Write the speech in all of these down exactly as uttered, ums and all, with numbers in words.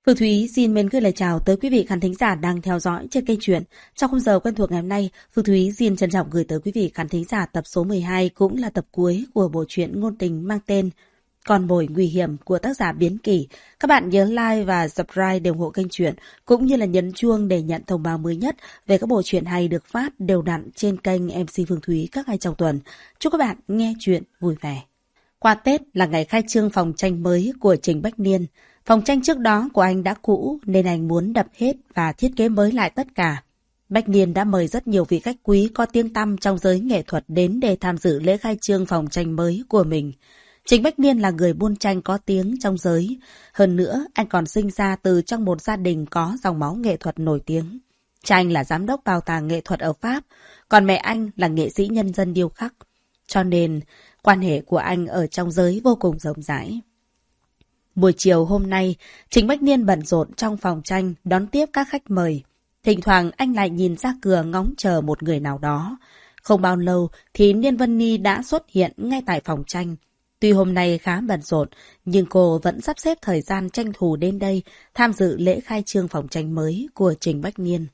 Phương Thúy xin mến gửi lời chào tới quý vị khán thính giả đang theo dõi trên kênh truyện. Trong khung giờ quen thuộc ngày hôm nay, Phương Thúy xin trân trọng gửi tới quý vị khán thính giả tập số mười hai, cũng là tập cuối của bộ truyện ngôn tình mang tên Con mồi nguy hiểm của tác giả Biến Kỳ. Các bạn nhớ like và subscribe để ủng hộ kênh truyện, cũng như là nhấn chuông để nhận thông báo mới nhất về các bộ truyện hay được phát đều đặn trên kênh em xê Phương Thúy các ngày trong tuần. Chúc các bạn nghe truyện vui vẻ. Qua Tết là ngày khai trương phòng tranh mới của Trình Bách Niên. Phòng tranh trước đó của anh đã cũ nên anh muốn đập hết và thiết kế mới lại tất cả. Bách Niên đã mời rất nhiều vị khách quý có tiếng tăm trong giới nghệ thuật đến để tham dự lễ khai trương phòng tranh mới của mình. Trình Bách Niên là người buôn tranh có tiếng trong giới. Hơn nữa, anh còn sinh ra từ trong một gia đình có dòng máu nghệ thuật nổi tiếng. Cha anh là giám đốc bảo tàng nghệ thuật ở Pháp, còn mẹ anh là nghệ sĩ nhân dân điêu khắc. Cho nên, quan hệ của anh ở trong giới vô cùng rộng rãi. Buổi chiều hôm nay, Trình Bách Niên bận rộn trong phòng tranh đón tiếp các khách mời. Thỉnh thoảng anh lại nhìn ra cửa ngóng chờ một người nào đó. Không bao lâu thì Niên Vân Ni đã xuất hiện ngay tại phòng tranh. Tuy hôm nay khá bận rộn, nhưng cô vẫn sắp xếp thời gian tranh thủ đến đây tham dự lễ khai trương phòng tranh mới của Trình Bách Niên.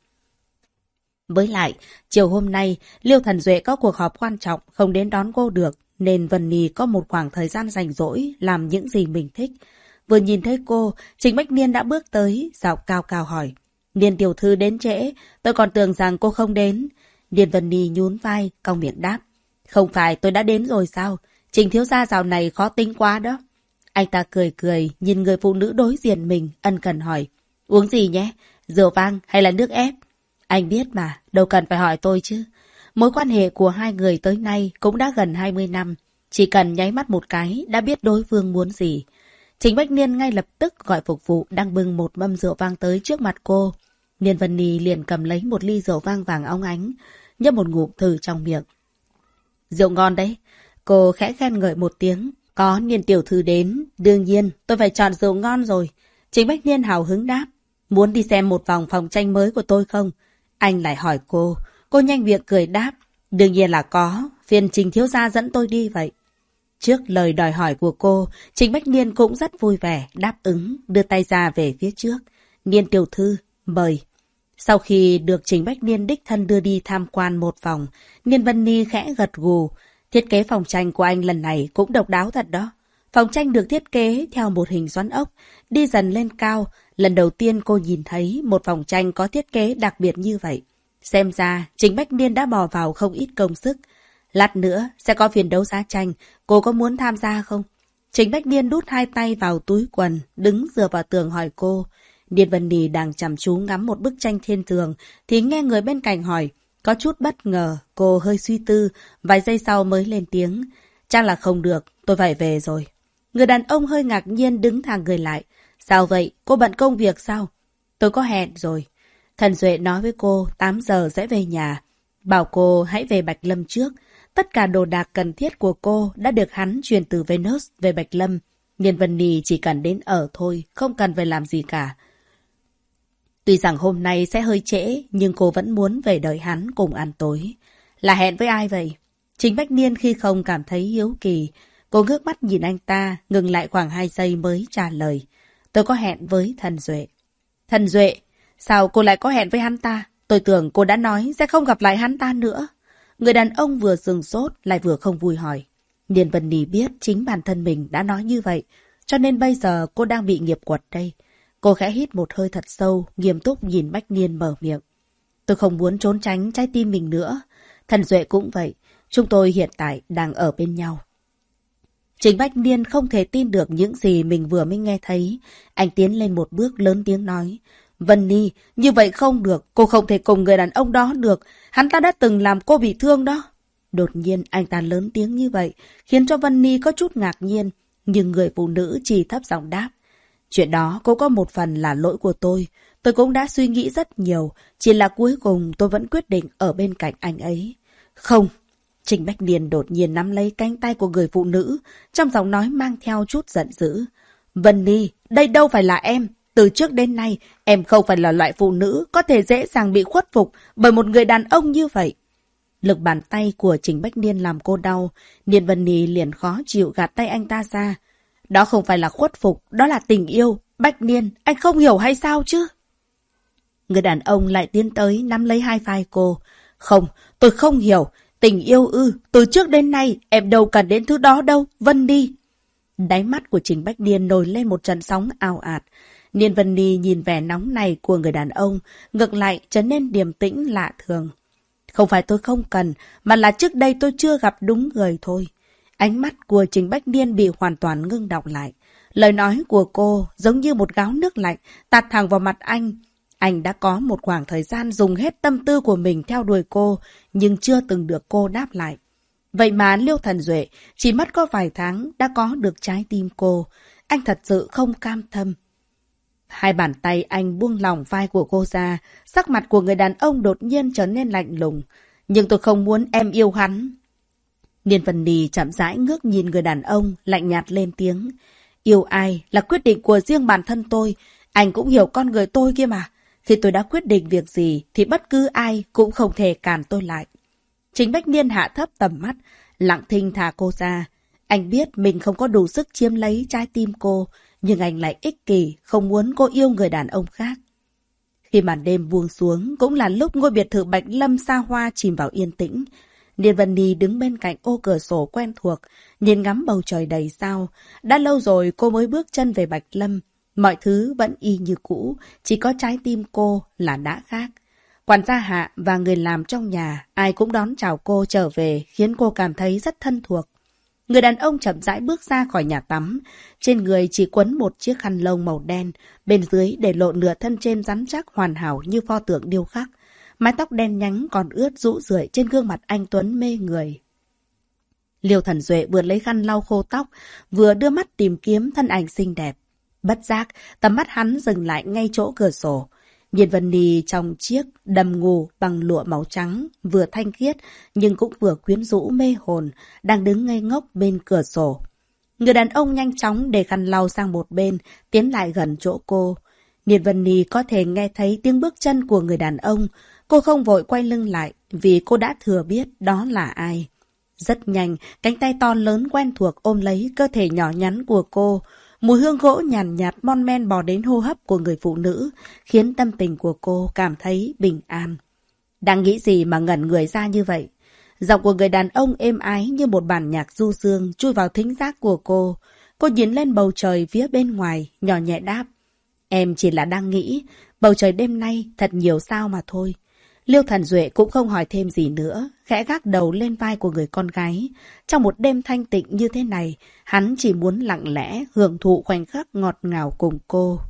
Với lại, chiều hôm nay, Liêu Thần Duệ có cuộc họp quan trọng không đến đón cô được, nên Vân Ni có một khoảng thời gian rảnh rỗi làm những gì mình thích. Vừa nhìn thấy cô, Trình Bách Niên đã bước tới, giọng cao cao hỏi. Niên tiểu thư đến trễ, tôi còn tưởng rằng cô không đến. Niên Vân Ni nhún vai, cong miệng đáp. Không phải tôi đã đến rồi sao? Trình thiếu gia dạo này khó tính quá đó. Anh ta cười cười, nhìn người phụ nữ đối diện mình, ân cần hỏi. Uống gì nhé? Rượu vang hay là nước ép? Anh biết mà, đâu cần phải hỏi tôi chứ. Mối quan hệ của hai người tới nay cũng đã gần hai mươi năm. Chỉ cần nháy mắt một cái đã biết đối phương muốn gì. Trình Bách Niên ngay lập tức gọi phục vụ đang bưng một mâm rượu vang tới trước mặt cô. Niên Vân Ni liền cầm lấy một ly rượu vang vàng óng ánh, nhấp một ngụm thử trong miệng. Rượu ngon đấy. Cô khẽ khen ngợi một tiếng. Có Niên tiểu thư đến, đương nhiên tôi phải chọn rượu ngon rồi. Trình Bách Niên hào hứng đáp. Muốn đi xem một vòng phòng tranh mới của tôi không? Anh lại hỏi cô. Cô nhanh miệng cười đáp. Đương nhiên là có, phiền Trình thiếu gia dẫn tôi đi vậy. Trước lời đòi hỏi của cô, Trình Bách Niên cũng rất vui vẻ, đáp ứng, đưa tay ra về phía trước. Niên tiểu thư, mời. Sau khi được Trình Bách Niên đích thân đưa đi tham quan một vòng, Niên Vân Ni khẽ gật gù. Thiết kế phòng tranh của anh lần này cũng độc đáo thật đó. Phòng tranh được thiết kế theo một hình xoắn ốc, đi dần lên cao. Lần đầu tiên cô nhìn thấy một phòng tranh có thiết kế đặc biệt như vậy. Xem ra, Trình Bách Niên đã bỏ vào không ít công sức. Lát nữa sẽ có phiên đấu giá tranh, cô có muốn tham gia không? Trình Bách Niên đút hai tay vào túi quần, đứng dựa vào tường hỏi cô. Niên Vân Ni đang chăm chú ngắm một bức tranh thiên tường, thì nghe người bên cạnh hỏi. Có chút bất ngờ, cô hơi suy tư, vài giây sau mới lên tiếng. Chắc là không được, tôi phải về rồi. Người đàn ông hơi ngạc nhiên đứng thẳng người lại. Sao vậy, cô bận công việc sao? Tôi có hẹn rồi. Thần Duệ nói với cô tám giờ sẽ về nhà. Bảo cô hãy về Bạch Lâm trước. Tất cả đồ đạc cần thiết của cô đã được hắn chuyển từ Venus về Bạch Lâm. Niên Vân Ni chỉ cần đến ở thôi, không cần phải làm gì cả. Tuy rằng hôm nay sẽ hơi trễ, nhưng cô vẫn muốn về đợi hắn cùng ăn tối. Là hẹn với ai vậy? Trình Bách Niên khi không cảm thấy hiếu kỳ. Cô ngước mắt nhìn anh ta, ngừng lại khoảng hai giây mới trả lời. Tôi có hẹn với Thần Duệ. Thần Duệ? Sao cô lại có hẹn với hắn ta? Tôi tưởng cô đã nói sẽ không gặp lại hắn ta nữa. Người đàn ông vừa sừng sốt lại vừa không vui hỏi. Niên Vân Ni biết chính bản thân mình đã nói như vậy, cho nên bây giờ cô đang bị nghiệp quật đây. Cô khẽ hít một hơi thật sâu, nghiêm túc nhìn Bách Niên mở miệng. Tôi không muốn trốn tránh trái tim mình nữa. Thần Duệ cũng vậy, chúng tôi hiện tại đang ở bên nhau. Trình Bách Niên không thể tin được những gì mình vừa mới nghe thấy. Anh tiến lên một bước lớn tiếng nói. Vân Ni, như vậy không được, cô không thể cùng người đàn ông đó được. Hắn ta đã từng làm cô bị thương đó. Đột nhiên anh ta lớn tiếng như vậy, khiến cho Vân Ni có chút ngạc nhiên. Nhưng người phụ nữ chỉ thấp giọng đáp. Chuyện đó cũng có một phần là lỗi của tôi. Tôi cũng đã suy nghĩ rất nhiều. Chỉ là cuối cùng tôi vẫn quyết định ở bên cạnh anh ấy. Không. Trình Bách Niên đột nhiên nắm lấy cánh tay của người phụ nữ, trong giọng nói mang theo chút giận dữ. Vân Ni, đây đâu phải là em. Từ trước đến nay, em không phải là loại phụ nữ có thể dễ dàng bị khuất phục bởi một người đàn ông như vậy. Lực bàn tay của Trình Bách Niên làm cô đau. Niên Vân Ni liền khó chịu gạt tay anh ta ra. Đó không phải là khuất phục, đó là tình yêu. Bách Niên, anh không hiểu hay sao chứ? Người đàn ông lại tiến tới nắm lấy hai vai cô. Không, tôi không hiểu. Tình yêu ư, từ trước đến nay em đâu cần đến thứ đó đâu, Vân đi. Đáy mắt của Trình Bách Niên nổi lên một trận sóng ào ạt. Niên Vân Ni nhìn vẻ nóng này của người đàn ông, ngược lại trở nên điềm tĩnh lạ thường. Không phải tôi không cần, mà là trước đây tôi chưa gặp đúng người thôi. Ánh mắt của Trình Bách Niên bị hoàn toàn ngưng đọng lại. Lời nói của cô giống như một gáo nước lạnh tạt thẳng vào mặt anh. Anh đã có một khoảng thời gian dùng hết tâm tư của mình theo đuổi cô, nhưng chưa từng được cô đáp lại. Vậy mà Liêu Thần Duệ chỉ mất có vài tháng đã có được trái tim cô. Anh thật sự không cam tâm. Hai bàn tay anh buông lỏng vai của cô ra, sắc mặt của người đàn ông đột nhiên trở nên lạnh lùng. Nhưng tôi không muốn em yêu hắn. Niên Vân Ni chậm rãi ngước nhìn người đàn ông, lạnh nhạt lên tiếng. Yêu ai là quyết định của riêng bản thân tôi. Anh cũng hiểu con người tôi kia mà. Khi tôi đã quyết định việc gì thì bất cứ ai cũng không thể cản tôi lại. Trình Bách Niên hạ thấp tầm mắt, lặng thinh thả cô ra. Anh biết mình không có đủ sức chiếm lấy trái tim cô, nhưng anh lại ích kỷ, không muốn cô yêu người đàn ông khác. Khi màn đêm buông xuống, cũng là lúc ngôi biệt thự Bạch Lâm xa hoa chìm vào yên tĩnh. Niên Vân Ni đứng bên cạnh ô cửa sổ quen thuộc, nhìn ngắm bầu trời đầy sao. Đã lâu rồi cô mới bước chân về Bạch Lâm. Mọi thứ vẫn y như cũ, chỉ có trái tim cô là đã khác. Quản gia Hạ và người làm trong nhà, ai cũng đón chào cô trở về, khiến cô cảm thấy rất thân thuộc. Người đàn ông chậm rãi bước ra khỏi nhà tắm. Trên người chỉ quấn một chiếc khăn lông màu đen, bên dưới để lộ nửa thân trên rắn chắc hoàn hảo như pho tượng điêu khắc. Mái tóc đen nhánh còn ướt rũ rượi trên gương mặt anh tuấn mê người. Liêu Thần Duệ vừa lấy khăn lau khô tóc, vừa đưa mắt tìm kiếm thân ảnh xinh đẹp. Bất giác, tầm mắt hắn dừng lại ngay chỗ cửa sổ. Niên Vân Ni trong chiếc đầm ngủ bằng lụa màu trắng, vừa thanh khiết nhưng cũng vừa quyến rũ mê hồn, đang đứng ngây ngốc bên cửa sổ. Người đàn ông nhanh chóng để khăn lau sang một bên, tiến lại gần chỗ cô. Niên Vân Ni có thể nghe thấy tiếng bước chân của người đàn ông. Cô không vội quay lưng lại vì cô đã thừa biết đó là ai. Rất nhanh, cánh tay to lớn quen thuộc ôm lấy cơ thể nhỏ nhắn của cô. Mùi hương gỗ nhàn nhạt, nhạt mon men bò đến hô hấp của người phụ nữ, khiến tâm tình của cô cảm thấy bình an. Đang nghĩ gì mà ngẩn người ra như vậy? Giọng của người đàn ông êm ái như một bản nhạc du dương chui vào thính giác của cô. Cô nhìn lên bầu trời phía bên ngoài, nhỏ nhẹ đáp. Em chỉ là đang nghĩ, bầu trời đêm nay thật nhiều sao mà thôi. Liêu Thần Duệ cũng không hỏi thêm gì nữa, khẽ gác đầu lên vai của người con gái. Trong một đêm thanh tịnh như thế này, hắn chỉ muốn lặng lẽ hưởng thụ khoảnh khắc ngọt ngào cùng cô.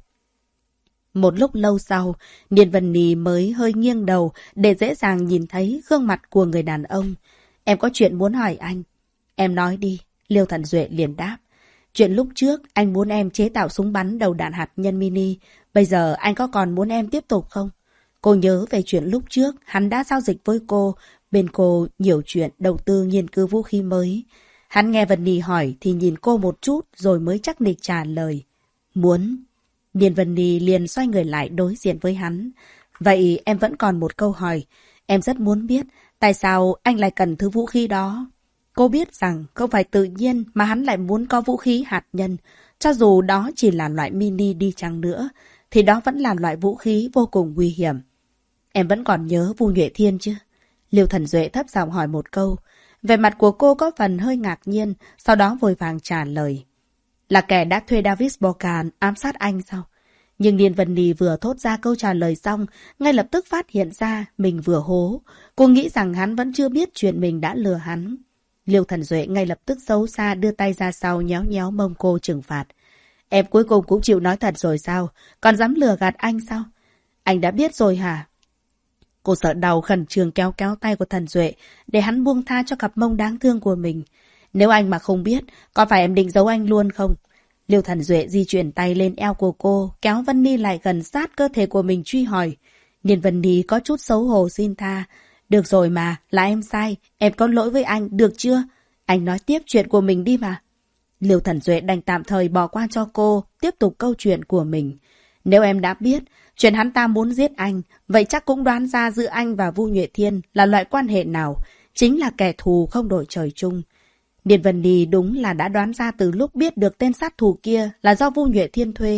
Một lúc lâu sau, Niên Vân Ni mới hơi nghiêng đầu để dễ dàng nhìn thấy gương mặt của người đàn ông. Em có chuyện muốn hỏi anh. Em nói đi, Liêu Thần Duệ liền đáp. Chuyện lúc trước anh muốn em chế tạo súng bắn đầu đạn hạt nhân mini, bây giờ anh có còn muốn em tiếp tục không? Cô nhớ về chuyện lúc trước, hắn đã giao dịch với cô, bên cô nhiều chuyện đầu tư nghiên cứu vũ khí mới. Hắn nghe Vân Ni hỏi thì nhìn cô một chút rồi mới chắc nịch trả lời. Muốn. Niên Vân Ni liền xoay người lại đối diện với hắn. Vậy em vẫn còn một câu hỏi. Em rất muốn biết tại sao anh lại cần thứ vũ khí đó. Cô biết rằng không phải tự nhiên mà hắn lại muốn có vũ khí hạt nhân. Cho dù đó chỉ là loại mini đi chăng nữa, thì đó vẫn là loại vũ khí vô cùng nguy hiểm. Em vẫn còn nhớ Vu Nhuệ Thiên chứ? Liêu Thần Duệ thấp giọng hỏi một câu. Vẻ mặt của cô có phần hơi ngạc nhiên, sau đó vội vàng trả lời. Là kẻ đã thuê David Bocan ám sát anh sao? Nhưng Niên Vân Ni vừa thốt ra câu trả lời xong, ngay lập tức phát hiện ra mình vừa hố. Cô nghĩ rằng hắn vẫn chưa biết chuyện mình đã lừa hắn. Liêu Thần Duệ ngay lập tức xấu xa đưa tay ra sau nhéo nhéo mông cô trừng phạt. Em cuối cùng cũng chịu nói thật rồi sao? Còn dám lừa gạt anh sao? Anh đã biết rồi hả? Cô sợ đau khẩn trương kéo kéo tay của Thần Duệ để hắn buông tha cho cặp mông đáng thương của mình. Nếu anh mà không biết, có phải em định giấu anh luôn không? Liêu Thần Duệ di chuyển tay lên eo của cô, kéo Vân Ni lại gần sát cơ thể của mình truy hỏi. Niên Vân Ni có chút xấu hổ xin tha. Được rồi mà, là em sai, em có lỗi với anh, được chưa? Anh nói tiếp chuyện của mình đi mà. Liêu Thần Duệ đành tạm thời bỏ qua cho cô, tiếp tục câu chuyện của mình. Nếu em đã biết chuyện hắn ta muốn giết anh, vậy chắc cũng đoán ra giữa anh và Vu Nhuệ Thiên là loại quan hệ nào, chính là kẻ thù không đổi trời chung. Niên Vân Ni đúng là đã đoán ra từ lúc biết được tên sát thủ kia là do Vu Nhuệ Thiên thuê.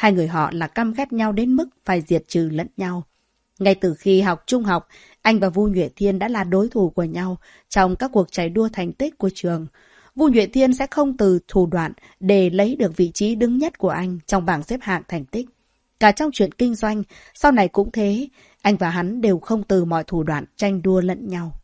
Hai người họ là căm ghét nhau đến mức phải diệt trừ lẫn nhau. Ngay từ khi học trung học, anh và Vu Nhuệ Thiên đã là đối thủ của nhau trong các cuộc chạy đua thành tích của trường. Vu Nhuệ Thiên sẽ không từ thủ đoạn để lấy được vị trí đứng nhất của anh trong bảng xếp hạng thành tích. Cả trong chuyện kinh doanh, sau này cũng thế, anh và hắn đều không từ mọi thủ đoạn tranh đua lẫn nhau.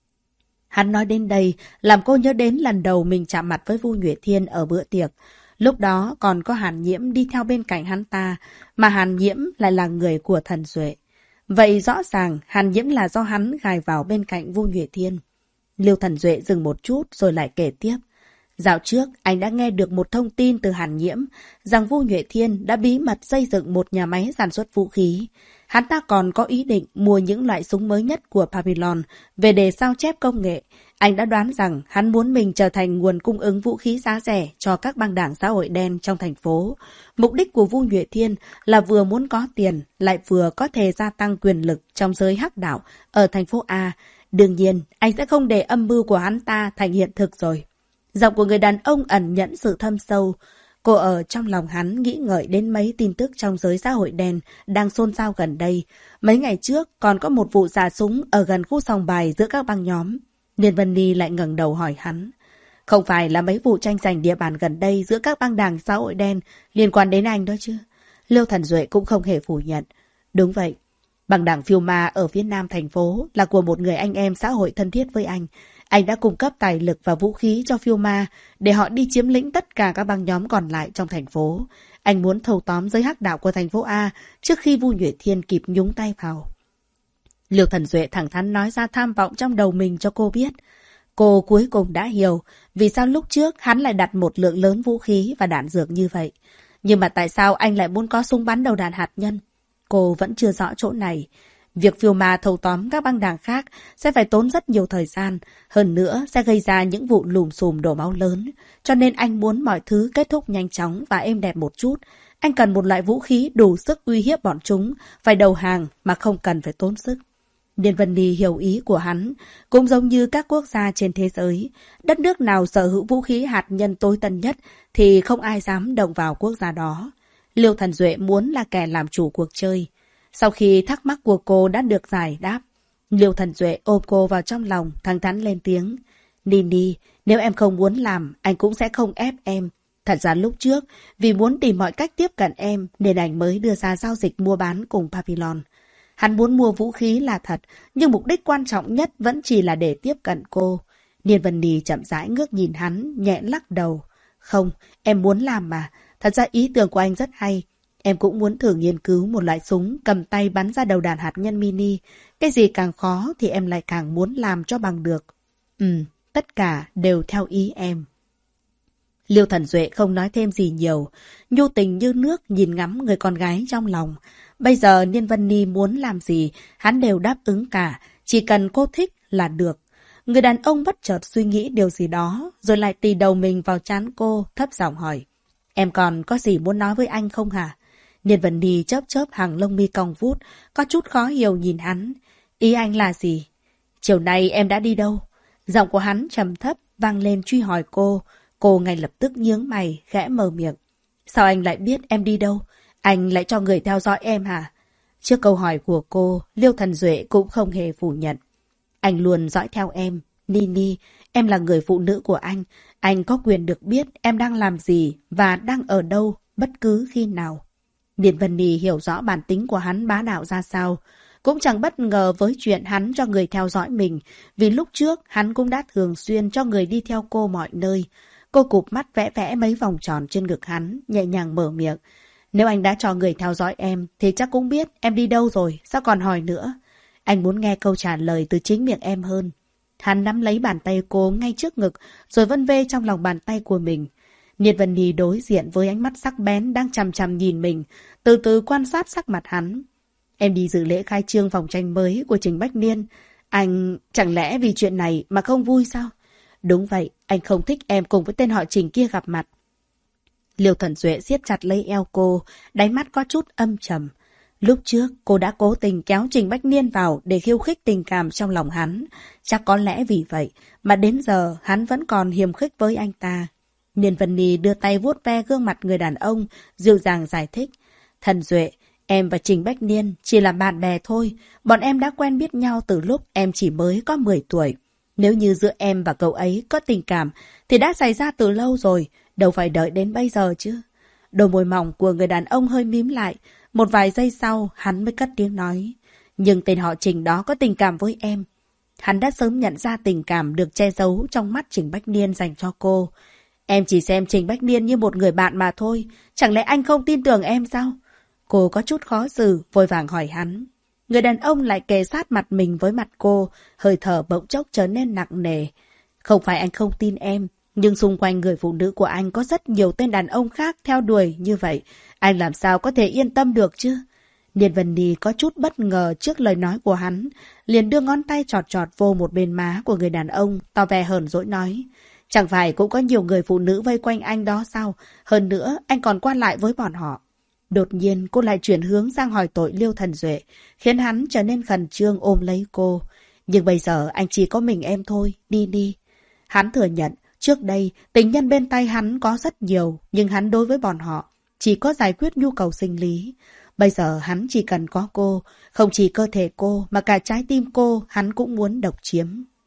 Hắn nói đến đây, làm cô nhớ đến lần đầu mình chạm mặt với Vu Nhuệ Thiên ở bữa tiệc. Lúc đó còn có Hàn Nhiễm đi theo bên cạnh hắn ta, mà Hàn Nhiễm lại là người của Thần Duệ. Vậy rõ ràng Hàn Nhiễm là do hắn gài vào bên cạnh Vu Nhuệ Thiên. Liêu Thần Duệ dừng một chút rồi lại kể tiếp. Dạo trước, anh đã nghe được một thông tin từ Hàn Nhiễm rằng Vu Nhuệ Thiên đã bí mật xây dựng một nhà máy sản xuất vũ khí. Hắn ta còn có ý định mua những loại súng mới nhất của Babylon về để sao chép công nghệ. Anh đã đoán rằng hắn muốn mình trở thành nguồn cung ứng vũ khí giá rẻ cho các băng đảng xã hội đen trong thành phố. Mục đích của Vu Nhuệ Thiên là vừa muốn có tiền, lại vừa có thể gia tăng quyền lực trong giới hắc đạo ở thành phố A. Đương nhiên, anh sẽ không để âm mưu của hắn ta thành hiện thực rồi. Giọng của người đàn ông ẩn nhẫn sự thâm sâu. Cô ở trong lòng hắn nghĩ ngợi đến mấy tin tức trong giới xã hội đen đang xôn xao gần đây. Mấy ngày trước còn có một vụ xả súng ở gần khu sòng bài giữa các băng nhóm. Liên Vân Ni lại ngẩng đầu hỏi hắn. Không phải là mấy vụ tranh giành địa bàn gần đây giữa các băng đảng xã hội đen liên quan đến anh đó chứ? Liêu Thần Duệ cũng không hề phủ nhận. Đúng vậy. Băng đảng Phiêu Ma ở phía nam thành phố là của một người anh em xã hội thân thiết với anh. Anh đã cung cấp tài lực và vũ khí cho Phiêu Ma để họ đi chiếm lĩnh tất cả các băng nhóm còn lại trong thành phố. Anh muốn thâu tóm giới hắc đạo của thành phố A trước khi Vu Nhuệ Thiên kịp nhúng tay vào. Liêu Thần Duệ thẳng thắn nói ra tham vọng trong đầu mình cho cô biết. Cô cuối cùng đã hiểu vì sao lúc trước hắn lại đặt một lượng lớn vũ khí và đạn dược như vậy. Nhưng mà tại sao anh lại muốn có súng bắn đầu đạn hạt nhân? Cô vẫn chưa rõ chỗ này. Việc Phiêu Ma thâu tóm các băng đảng khác sẽ phải tốn rất nhiều thời gian, hơn nữa sẽ gây ra những vụ lùm xùm đổ máu lớn. Cho nên anh muốn mọi thứ kết thúc nhanh chóng và êm đẹp một chút. Anh cần một loại vũ khí đủ sức uy hiếp bọn chúng, phải đầu hàng mà không cần phải tốn sức. Liên Vân Ni hiểu ý của hắn, cũng giống như các quốc gia trên thế giới. Đất nước nào sở hữu vũ khí hạt nhân tối tân nhất thì không ai dám động vào quốc gia đó. Liêu Thần Duệ muốn là kẻ làm chủ cuộc chơi. Sau khi thắc mắc của cô đã được giải đáp, Liêu Thần Duệ ôm cô vào trong lòng, thẳng thắn lên tiếng. Nini, nếu em không muốn làm, anh cũng sẽ không ép em. Thật ra lúc trước, vì muốn tìm mọi cách tiếp cận em, nên anh mới đưa ra giao dịch mua bán cùng Babylon. Hắn muốn mua vũ khí là thật, nhưng mục đích quan trọng nhất vẫn chỉ là để tiếp cận cô. Niên Vân Ni chậm rãi ngước nhìn hắn, nhẹ lắc đầu. Không, em muốn làm mà. Thật ra ý tưởng của anh rất hay. Em cũng muốn thử nghiên cứu một loại súng cầm tay bắn ra đầu đạn hạt nhân mini. Cái gì càng khó thì em lại càng muốn làm cho bằng được. Ừ, tất cả đều theo ý em. Liêu Thần Duệ không nói thêm gì nhiều. Nhu tình như nước nhìn ngắm người con gái trong lòng. Bây giờ Niên Vân Ni muốn làm gì, hắn đều đáp ứng cả. Chỉ cần cô thích là được. Người đàn ông bất chợt suy nghĩ điều gì đó, rồi lại tì đầu mình vào trán cô, thấp giọng hỏi. Em còn có gì muốn nói với anh không hả? Niên Vân Ni chớp chớp hàng lông mi cong vút, có chút khó hiểu nhìn hắn. Ý anh là gì? Chiều nay em đã đi đâu? Giọng của hắn trầm thấp, vang lên truy hỏi cô. Cô ngay lập tức nhướng mày, khẽ mở miệng. Sao anh lại biết em đi đâu? Anh lại cho người theo dõi em hả? Trước câu hỏi của cô, Liêu Thần Duệ cũng không hề phủ nhận. Anh luôn dõi theo em. Nini, em là người phụ nữ của anh. Anh có quyền được biết em đang làm gì và đang ở đâu bất cứ khi nào. Điền Vân Ni hiểu rõ bản tính của hắn bá đạo ra sao. Cũng chẳng bất ngờ với chuyện hắn cho người theo dõi mình. Vì lúc trước hắn cũng đã thường xuyên cho người đi theo cô mọi nơi. Cô cụp mắt vẽ vẽ mấy vòng tròn trên ngực hắn, nhẹ nhàng mở miệng. Nếu anh đã cho người theo dõi em, thì chắc cũng biết em đi đâu rồi, sao còn hỏi nữa? Anh muốn nghe câu trả lời từ chính miệng em hơn. Hắn nắm lấy bàn tay cô ngay trước ngực, rồi vân vê trong lòng bàn tay của mình. Niên Vân Ni đối diện với ánh mắt sắc bén đang chằm chằm nhìn mình, từ từ quan sát sắc mặt hắn. Em đi dự lễ khai trương vòng tranh mới của Trình Bách Niên. Anh chẳng lẽ vì chuyện này mà không vui sao? Đúng vậy, anh không thích em cùng với tên họ Trình kia gặp mặt. Liêu Thần Duệ siết chặt lấy eo cô, đáy mắt có chút âm trầm. Lúc trước, cô đã cố tình kéo Trình Bách Niên vào để khiêu khích tình cảm trong lòng hắn. Chắc có lẽ vì vậy mà đến giờ hắn vẫn còn hiềm khích với anh ta. Niên Vân Ni đưa tay vuốt ve gương mặt người đàn ông, dịu dàng giải thích. Thần Duệ, em và Trình Bách Niên chỉ là bạn bè thôi. Bọn em đã quen biết nhau từ lúc em chỉ mới có mười tuổi. Nếu như giữa em và cậu ấy có tình cảm thì đã xảy ra từ lâu rồi, đâu phải đợi đến bây giờ chứ. Đôi môi mỏng của người đàn ông hơi mím lại. Một vài giây sau, hắn mới cất tiếng nói. Nhưng tên họ Trình đó có tình cảm với em. Hắn đã sớm nhận ra tình cảm được che giấu trong mắt Trình Bách Niên dành cho cô. Em chỉ xem Trình Bách Niên như một người bạn mà thôi. Chẳng lẽ anh không tin tưởng em sao? Cô có chút khó xử, vội vàng hỏi hắn. Người đàn ông lại kề sát mặt mình với mặt cô, hơi thở bỗng chốc trở nên nặng nề. Không phải anh không tin em, nhưng xung quanh người phụ nữ của anh có rất nhiều tên đàn ông khác theo đuổi như vậy. Anh làm sao có thể yên tâm được chứ? Niên Vân Ni có chút bất ngờ trước lời nói của hắn, liền đưa ngón tay chọt chọt vô một bên má của người đàn ông, tỏ vẻ hờn dỗi nói. Chẳng phải cũng có nhiều người phụ nữ vây quanh anh đó sao? Hơn nữa, anh còn qua lại với bọn họ. Đột nhiên, cô lại chuyển hướng sang hỏi tội Liêu Thần Duệ, khiến hắn trở nên khẩn trương ôm lấy cô. Nhưng bây giờ anh chỉ có mình em thôi, đi đi. Hắn thừa nhận, trước đây, tình nhân bên tay hắn có rất nhiều, nhưng hắn đối với bọn họ chỉ có giải quyết nhu cầu sinh lý. Bây giờ hắn chỉ cần có cô, không chỉ cơ thể cô mà cả trái tim cô hắn cũng muốn độc chiếm.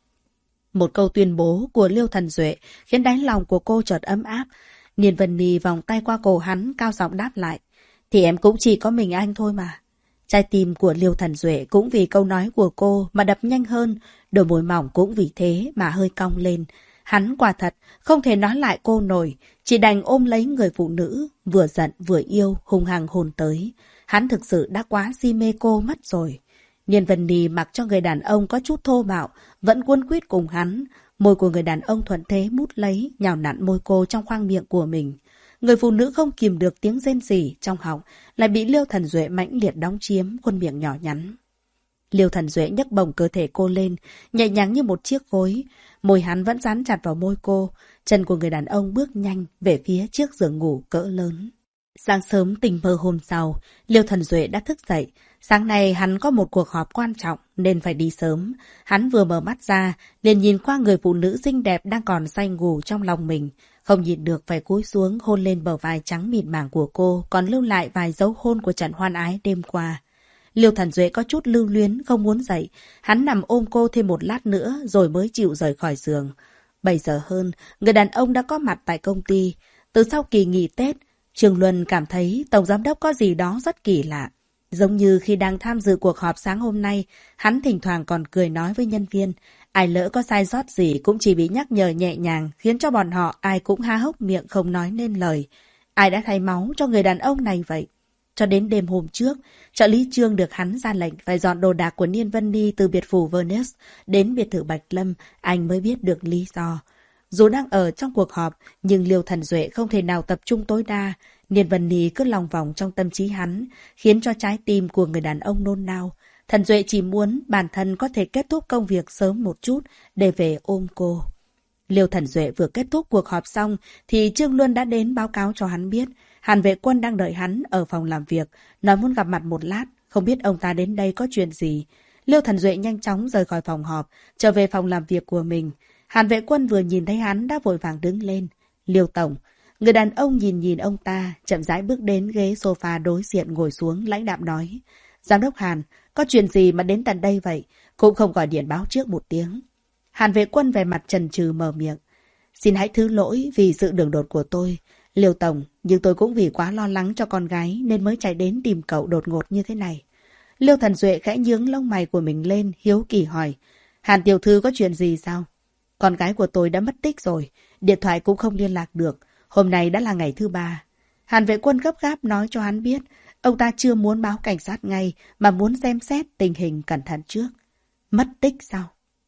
Một câu tuyên bố của Liêu Thần Duệ khiến đáy lòng của cô chợt ấm áp. Niên Vân Ni vòng tay qua cổ hắn, cao giọng đáp lại. Thì em cũng chỉ có mình anh thôi mà. Trái tim của Liêu Thần Duệ cũng vì câu nói của cô mà đập nhanh hơn, đôi môi mỏng cũng vì thế mà hơi cong lên. Hắn quả thật không thể nói lại cô nổi, chỉ đành ôm lấy người phụ nữ, vừa giận vừa yêu, hung hăng hôn tới. Hắn thực sự đã quá si mê cô mất rồi. Niên Vân Ni mặc cho người đàn ông có chút thô bạo, vẫn cuốn quýt cùng hắn. Môi của người đàn ông thuận thế mút lấy, nhào nặn môi cô trong khoang miệng của mình. Người phụ nữ không kìm được tiếng rên rỉ trong họng, lại bị Liêu Thần Duệ mãnh liệt đóng chiếm khuôn miệng nhỏ nhắn. Liêu Thần Duệ nhấc bổng cơ thể cô lên, nhẹ nhàng như một chiếc gối. Môi hắn vẫn dán chặt vào môi cô. Chân của người đàn ông bước nhanh về phía chiếc giường ngủ cỡ lớn. Sáng sớm tình mơ hôm sau, Liêu Thần Duệ đã thức dậy. Sáng nay hắn có một cuộc họp quan trọng nên phải đi sớm. Hắn vừa mở mắt ra, liền nhìn qua người phụ nữ xinh đẹp đang còn say ngủ trong lòng mình. Không nhịn được phải cúi xuống hôn lên bờ vai trắng mịn màng của cô, còn lưu lại vài dấu hôn của trận hoan ái đêm qua. Liêu Thần Duệ có chút lưu luyến, không muốn dậy. Hắn nằm ôm cô thêm một lát nữa rồi mới chịu rời khỏi giường. Bảy giờ hơn, người đàn ông đã có mặt tại công ty. Từ sau kỳ nghỉ Tết, Trương Luân cảm thấy Tổng Giám đốc có gì đó rất kỳ lạ. Giống như khi đang tham dự cuộc họp sáng hôm nay, hắn thỉnh thoảng còn cười nói với nhân viên. Ai lỡ có sai sót gì cũng chỉ bị nhắc nhở nhẹ nhàng, khiến cho bọn họ ai cũng há hốc miệng không nói nên lời. Ai đã thay máu cho người đàn ông này vậy? Cho đến đêm hôm trước, trợ lý Trương được hắn ra lệnh phải dọn đồ đạc của Niên Vân Ni từ biệt phủ Venice đến biệt thự Bạch Lâm, anh mới biết được lý do. Dù đang ở trong cuộc họp, nhưng Liêu Thần Duệ không thể nào tập trung tối đa. Niên Vân Ni cứ lòng vòng trong tâm trí hắn, khiến cho trái tim của người đàn ông nôn nao. Thần Duệ chỉ muốn bản thân có thể kết thúc công việc sớm một chút để về ôm cô. Liêu Thần Duệ vừa kết thúc cuộc họp xong thì Trương Luân đã đến báo cáo cho hắn biết. Hàn Vệ Quân đang đợi hắn ở phòng làm việc, nói muốn gặp mặt một lát, không biết ông ta đến đây có chuyện gì. Liêu Thần Duệ nhanh chóng rời khỏi phòng họp, trở về phòng làm việc của mình. Hàn Vệ Quân vừa nhìn thấy hắn đã vội vàng đứng lên. Liêu Tổng. Người đàn ông nhìn nhìn ông ta, chậm rãi bước đến ghế sofa đối diện ngồi xuống lãnh đạm nói. Giám đốc Hàn, có chuyện gì mà đến tận đây vậy? Cũng không gọi điện báo trước một tiếng. Hàn Vệ Quân về mặt chần chừ mở miệng. Xin hãy thứ lỗi vì sự đường đột của tôi. Liêu Tổng, nhưng tôi cũng vì quá lo lắng cho con gái nên mới chạy đến tìm cậu đột ngột như thế này. Liêu Thần Duệ khẽ nhướng lông mày của mình lên, hiếu kỳ hỏi. Hàn tiểu thư có chuyện gì sao? Con gái của tôi đã mất tích rồi, điện thoại cũng không liên lạc được. Hôm nay đã là ngày thứ ba. Hàn Vệ Quân gấp gáp nói cho hắn biết, ông ta chưa muốn báo cảnh sát ngay mà muốn xem xét tình hình cẩn thận trước. Mất tích sao?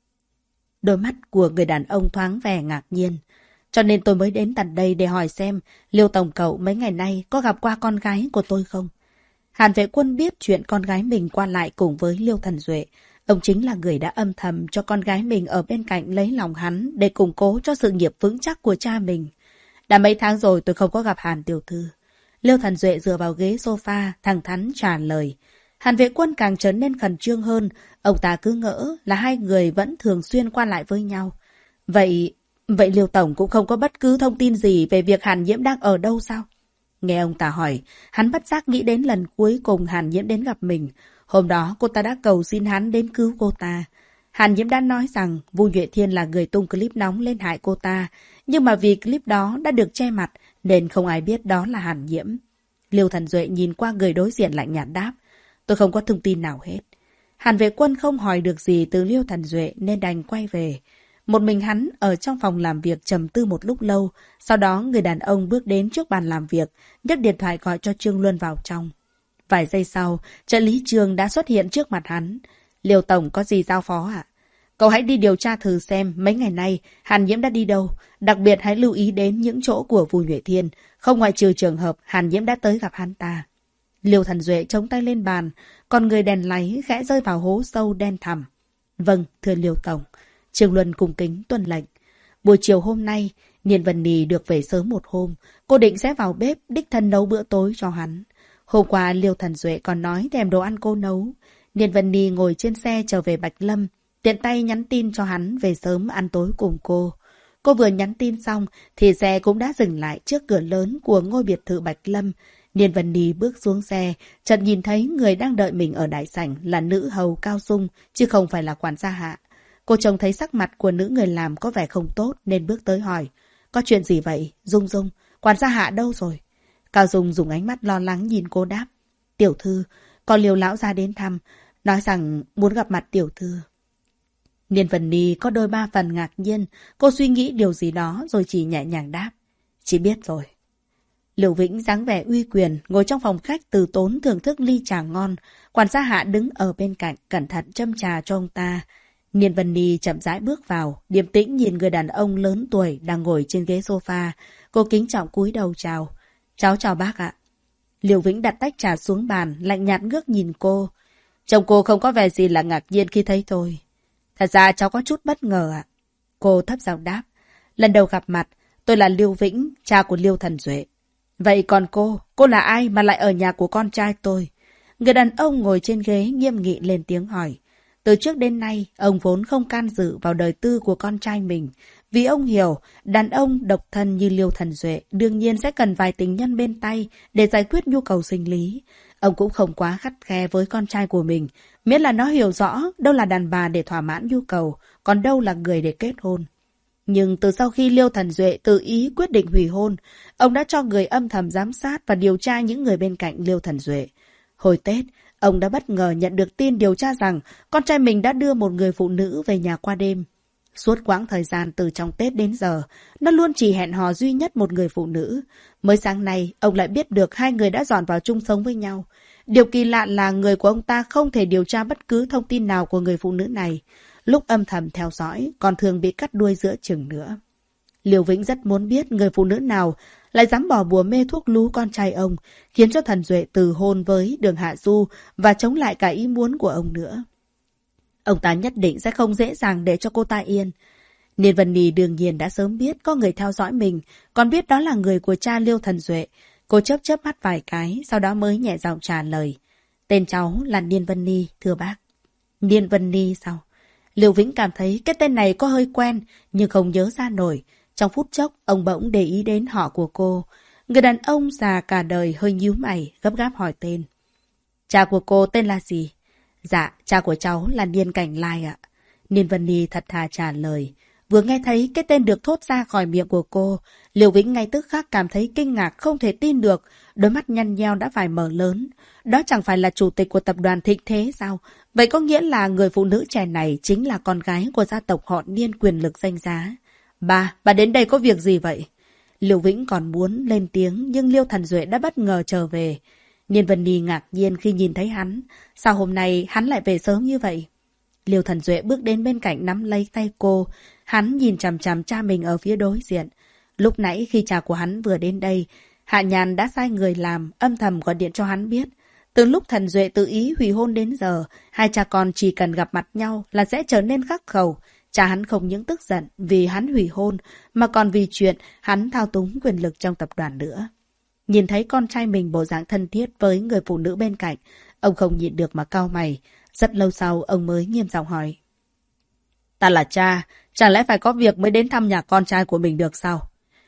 Đôi mắt của người đàn ông thoáng vẻ ngạc nhiên. Cho nên tôi mới đến tận đây để hỏi xem Liêu Tổng cậu mấy ngày nay có gặp qua con gái của tôi không? Hàn Vệ Quân biết chuyện con gái mình qua lại cùng với Liêu Thần Duệ. Ông chính là người đã âm thầm cho con gái mình ở bên cạnh lấy lòng hắn để củng cố cho sự nghiệp vững chắc của cha mình. Đã mấy tháng rồi tôi không có gặp Hàn tiểu thư. Liêu Thần Duệ dựa vào ghế sofa, thẳng thắn trả lời. Hàn Vệ Quân càng trở nên khẩn trương hơn. Ông ta cứ ngỡ là hai người vẫn thường xuyên qua lại với nhau. Vậy... Vậy Liêu Tổng cũng không có bất cứ thông tin gì về việc Hàn Nhiễm đang ở đâu sao? Nghe ông ta hỏi, hắn bất giác nghĩ đến lần cuối cùng Hàn Nhiễm đến gặp mình. Hôm đó cô ta đã cầu xin hắn đến cứu cô ta. Hàn Nhiễm đã nói rằng Vu Nhuệ Thiên là người tung clip nóng lên hại cô ta. Nhưng mà vì clip đó đã được che mặt nên không ai biết đó là Hàn Nhiễm. Liêu Thần Duệ nhìn qua người đối diện lạnh nhạt đáp. Tôi không có thông tin nào hết. Hàn Vệ Quân không hỏi được gì từ Liêu Thần Duệ nên đành quay về. Một mình hắn ở trong phòng làm việc trầm tư một lúc lâu. Sau đó người đàn ông bước đến trước bàn làm việc, nhấc điện thoại gọi cho Trương Luân vào trong. Vài giây sau, trợ lý Trương đã xuất hiện trước mặt hắn. Liêu Tổng có gì giao phó ạ? Cậu hãy đi điều tra thử xem mấy ngày nay Hàn Nhiễm đã đi đâu. Đặc biệt hãy lưu ý đến những chỗ của Vu Nhuệ Thiên. Không ngoại trừ trường hợp Hàn Nhiễm đã tới gặp hắn ta. Liêu Thần Duệ chống tay lên bàn, còn người đèn láy khẽ rơi vào hố sâu đen thẳm. Vâng, thưa Liêu Tổng. Trương Luân cung kính tuân lệnh. Buổi chiều hôm nay, Niên Vân Nì được về sớm một hôm. Cô định sẽ vào bếp đích thân nấu bữa tối cho hắn. Hôm qua Liêu Thần Duệ còn nói thèm đồ ăn cô nấu. Niên Vân Nì ngồi trên xe trở về Bạch Lâm, tiện tay nhắn tin cho hắn về sớm ăn tối cùng cô. Cô vừa nhắn tin xong thì xe cũng đã dừng lại trước cửa lớn của ngôi biệt thự Bạch Lâm. Niên Vân Nì bước xuống xe, chợt nhìn thấy người đang đợi mình ở đại sảnh là nữ hầu Cao Dung, chứ không phải là quản gia Hạ. Cô trông thấy sắc mặt của nữ người làm có vẻ không tốt nên bước tới hỏi. Có chuyện gì vậy? Dung Dung, quản gia Hạ đâu rồi? Cao Dung dùng ánh mắt lo lắng nhìn cô đáp. Tiểu thư, có Liêu lão gia đến thăm, nói rằng muốn gặp mặt tiểu thư. Niên Vân Nì có đôi ba phần ngạc nhiên, cô suy nghĩ điều gì đó rồi chỉ nhẹ nhàng đáp. Chị biết rồi. Lưu Vĩnh dáng vẻ uy quyền, ngồi trong phòng khách từ tốn thưởng thức ly trà ngon. Quản gia Hạ đứng ở bên cạnh, cẩn thận châm trà cho ông ta. Niên Vân Nì chậm rãi bước vào, điềm tĩnh nhìn người đàn ông lớn tuổi đang ngồi trên ghế sofa. Cô kính trọng cúi đầu chào. Cháu chào bác ạ. Lưu Vĩnh đặt tách trà xuống bàn, lạnh nhạt ngước nhìn cô. Chồng cô không có vẻ gì là ngạc nhiên khi thấy tôi. Thật ra cháu có chút bất ngờ ạ. Cô thấp giọng đáp. Lần đầu gặp mặt, tôi là Lưu Vĩnh, cha của Liêu Thần Duệ. Vậy còn cô, cô là ai mà lại ở nhà của con trai tôi? Người đàn ông ngồi trên ghế nghiêm nghị lên tiếng hỏi. Từ trước đến nay, ông vốn không can dự vào đời tư của con trai mình. Vì ông hiểu, đàn ông độc thân như Liêu Thần Duệ đương nhiên sẽ cần vài tình nhân bên tay để giải quyết nhu cầu sinh lý. Ông cũng không quá khắt khe với con trai của mình, miễn là nó hiểu rõ đâu là đàn bà để thỏa mãn nhu cầu, còn đâu là người để kết hôn. Nhưng từ sau khi Liêu Thần Duệ tự ý quyết định hủy hôn, ông đã cho người âm thầm giám sát và điều tra những người bên cạnh Liêu Thần Duệ. Hồi Tết, ông đã bất ngờ nhận được tin điều tra rằng con trai mình đã đưa một người phụ nữ về nhà qua đêm. Suốt quãng thời gian từ trong Tết đến giờ, nó luôn chỉ hẹn hò duy nhất một người phụ nữ. Mới sáng nay, ông lại biết được hai người đã dọn vào chung sống với nhau. Điều kỳ lạ là người của ông ta không thể điều tra bất cứ thông tin nào của người phụ nữ này. Lúc âm thầm theo dõi, còn thường bị cắt đuôi giữa chừng nữa. Liêu Vĩnh rất muốn biết người phụ nữ nào lại dám bỏ bùa mê thuốc lú con trai ông, khiến cho Thần Duệ từ hôn với Đường Hạ Du và chống lại cả ý muốn của ông nữa. Ông ta nhất định sẽ không dễ dàng để cho cô ta yên. Niên Vân Nì đương nhiên đã sớm biết có người theo dõi mình, còn biết đó là người của cha Liêu Thần Duệ. Cô chớp chớp mắt vài cái, sau đó mới nhẹ giọng trả lời. Tên cháu là Niên Vân Nì, thưa bác. Niên Vân Nì sao? Liêu Vĩnh cảm thấy cái tên này có hơi quen, nhưng không nhớ ra nổi. Trong phút chốc, ông bỗng để ý đến họ của cô. Người đàn ông già cả đời hơi nhíu mày, gấp gáp hỏi tên. Cha của cô tên là gì? Dạ, cha của cháu là Niên Cảnh Lai ạ. Niên Vân Nì thật thà trả lời. Vừa nghe thấy cái tên được thốt ra khỏi miệng của cô, Liêu Vĩnh ngay tức khắc cảm thấy kinh ngạc không thể tin được, đôi mắt nhăn nheo đã phải mở lớn. Đó chẳng phải là chủ tịch của tập đoàn Thịnh Thế sao? Vậy có nghĩa là người phụ nữ trẻ này chính là con gái của gia tộc họ Niên quyền lực danh giá. Bà, bà đến đây có việc gì vậy? Liêu Vĩnh còn muốn lên tiếng nhưng Liêu Thần Duệ đã bất ngờ trở về. Niên Vân Nì ngạc nhiên khi nhìn thấy hắn. Sao hôm nay hắn lại về sớm như vậy? Liêu Thần Duệ bước đến bên cạnh nắm lấy tay cô. Hắn nhìn chằm chằm cha mình ở phía đối diện. Lúc nãy khi cha của hắn vừa đến đây, Hạ Nhàn đã sai người làm, âm thầm gọi điện cho hắn biết. Từ lúc Thần Duệ tự ý hủy hôn đến giờ, hai cha con chỉ cần gặp mặt nhau là sẽ trở nên khắc khẩu. Cha hắn không những tức giận vì hắn hủy hôn, mà còn vì chuyện hắn thao túng quyền lực trong tập đoàn nữa. Nhìn thấy con trai mình bộ dạng thân thiết với người phụ nữ bên cạnh, ông không nhịn được mà cau mày. Rất lâu sau, ông mới nghiêm giọng hỏi. Ta là cha, chẳng lẽ phải có việc mới đến thăm nhà con trai của mình được sao?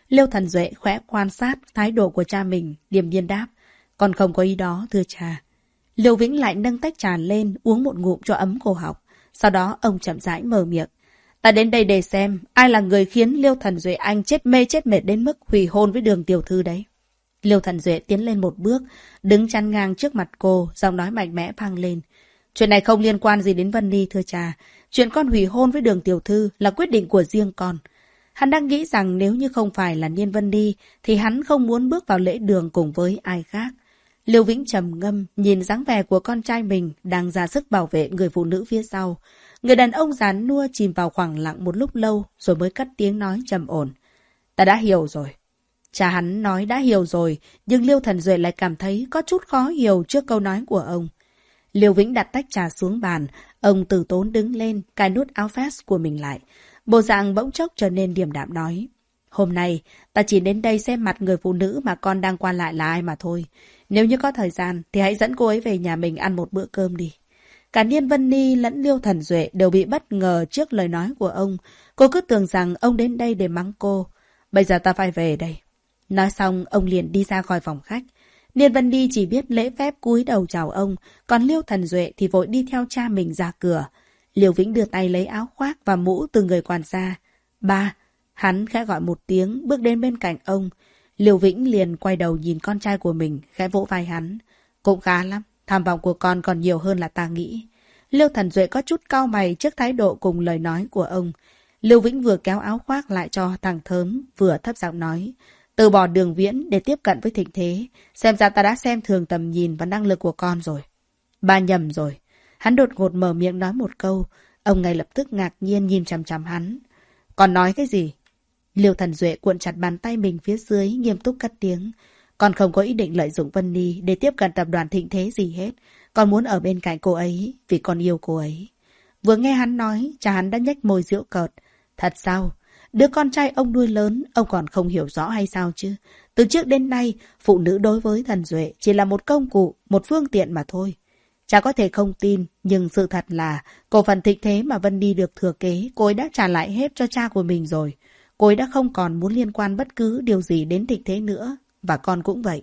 Liêu Thần Duệ khẽ quan sát thái độ của cha mình, điềm nhiên đáp. Con không có ý đó, thưa cha. Liêu Vĩnh lại nâng tách trà lên, uống một ngụm cho ấm cổ họng. Sau đó ông chậm rãi mở miệng. Ta đến đây để xem ai là người khiến Liêu Thần Duệ anh chết mê chết mệt đến mức hủy hôn với Đường tiểu thư đấy. Liêu Thần Duệ tiến lên một bước, đứng chắn ngang trước mặt cô, giọng nói mạnh mẽ vang lên. Chuyện này không liên quan gì đến Vân Ni, thưa cha. Chuyện con hủy hôn với Đường tiểu thư là quyết định của riêng con. Hắn đang nghĩ rằng nếu như không phải là Niên Vân Ni thì hắn không muốn bước vào lễ đường cùng với ai khác. Liêu Vĩnh trầm ngâm nhìn dáng vẻ của con trai mình đang ra sức bảo vệ người phụ nữ phía sau. Người đàn ông giàn nua chìm vào khoảng lặng một lúc lâu rồi mới cất tiếng nói trầm ổn. Ta đã hiểu rồi. Cha hắn nói đã hiểu rồi, nhưng Liêu Thần Duệ lại cảm thấy có chút khó hiểu trước câu nói của ông. Liêu Vĩnh đặt tách trà xuống bàn, ông từ tốn đứng lên, cài nút áo vest của mình lại. Bộ dạng bỗng chốc trở nên điềm đạm nói. Hôm nay, ta chỉ đến đây xem mặt người phụ nữ mà con đang qua lại là ai mà thôi. Nếu như có thời gian, thì hãy dẫn cô ấy về nhà mình ăn một bữa cơm đi. Cả Niên Vân Ni lẫn Liêu Thần Duệ đều bị bất ngờ trước lời nói của ông. Cô cứ tưởng rằng ông đến đây để mắng cô. Bây giờ ta phải về đây. Nói xong, ông liền đi ra khỏi phòng khách. Niên Vân Ni chỉ biết lễ phép cúi đầu chào ông, còn Liêu Thần Duệ thì vội đi theo cha mình ra cửa. Liêu Vĩnh đưa tay lấy áo khoác và mũ từ người quản gia. Ba, hắn khẽ gọi một tiếng, bước đến bên cạnh ông. Liêu Vĩnh liền quay đầu nhìn con trai của mình, khẽ vỗ vai hắn. Cũng khá lắm, tham vọng của con còn nhiều hơn là ta nghĩ. Liêu Thần Duệ có chút cau mày trước thái độ cùng lời nói của ông. Liêu Vĩnh vừa kéo áo khoác lại cho thằng Thớm, vừa thấp giọng nói. Từ bỏ Đường Viễn để tiếp cận với Thịnh Thế. Xem ra ta đã xem thường tầm nhìn và năng lực của con rồi. Ba nhầm rồi. Hắn đột ngột mở miệng nói một câu. Ông ngay lập tức ngạc nhiên nhìn chằm chằm hắn. Còn nói cái gì? Liêu Thần Duệ cuộn chặt bàn tay mình phía dưới, nghiêm túc cất tiếng. Con không có ý định lợi dụng Vân Ni để tiếp cận tập đoàn Thịnh Thế gì hết. Con muốn ở bên cạnh cô ấy vì con yêu cô ấy. Vừa nghe hắn nói, cha hắn đã nhếch môi giễu cợt. Thật sao? Đứa con trai ông nuôi lớn, ông còn không hiểu rõ hay sao chứ? Từ trước đến nay, phụ nữ đối với Thần Duệ chỉ là một công cụ, một phương tiện mà thôi. Cha có thể không tin, nhưng sự thật là cổ phần Thịnh Thế mà Vân Ni được thừa kế, cô ấy đã trả lại hết cho cha của mình rồi. Cô ấy đã không còn muốn liên quan bất cứ điều gì đến Thịnh Thế nữa, và con cũng vậy.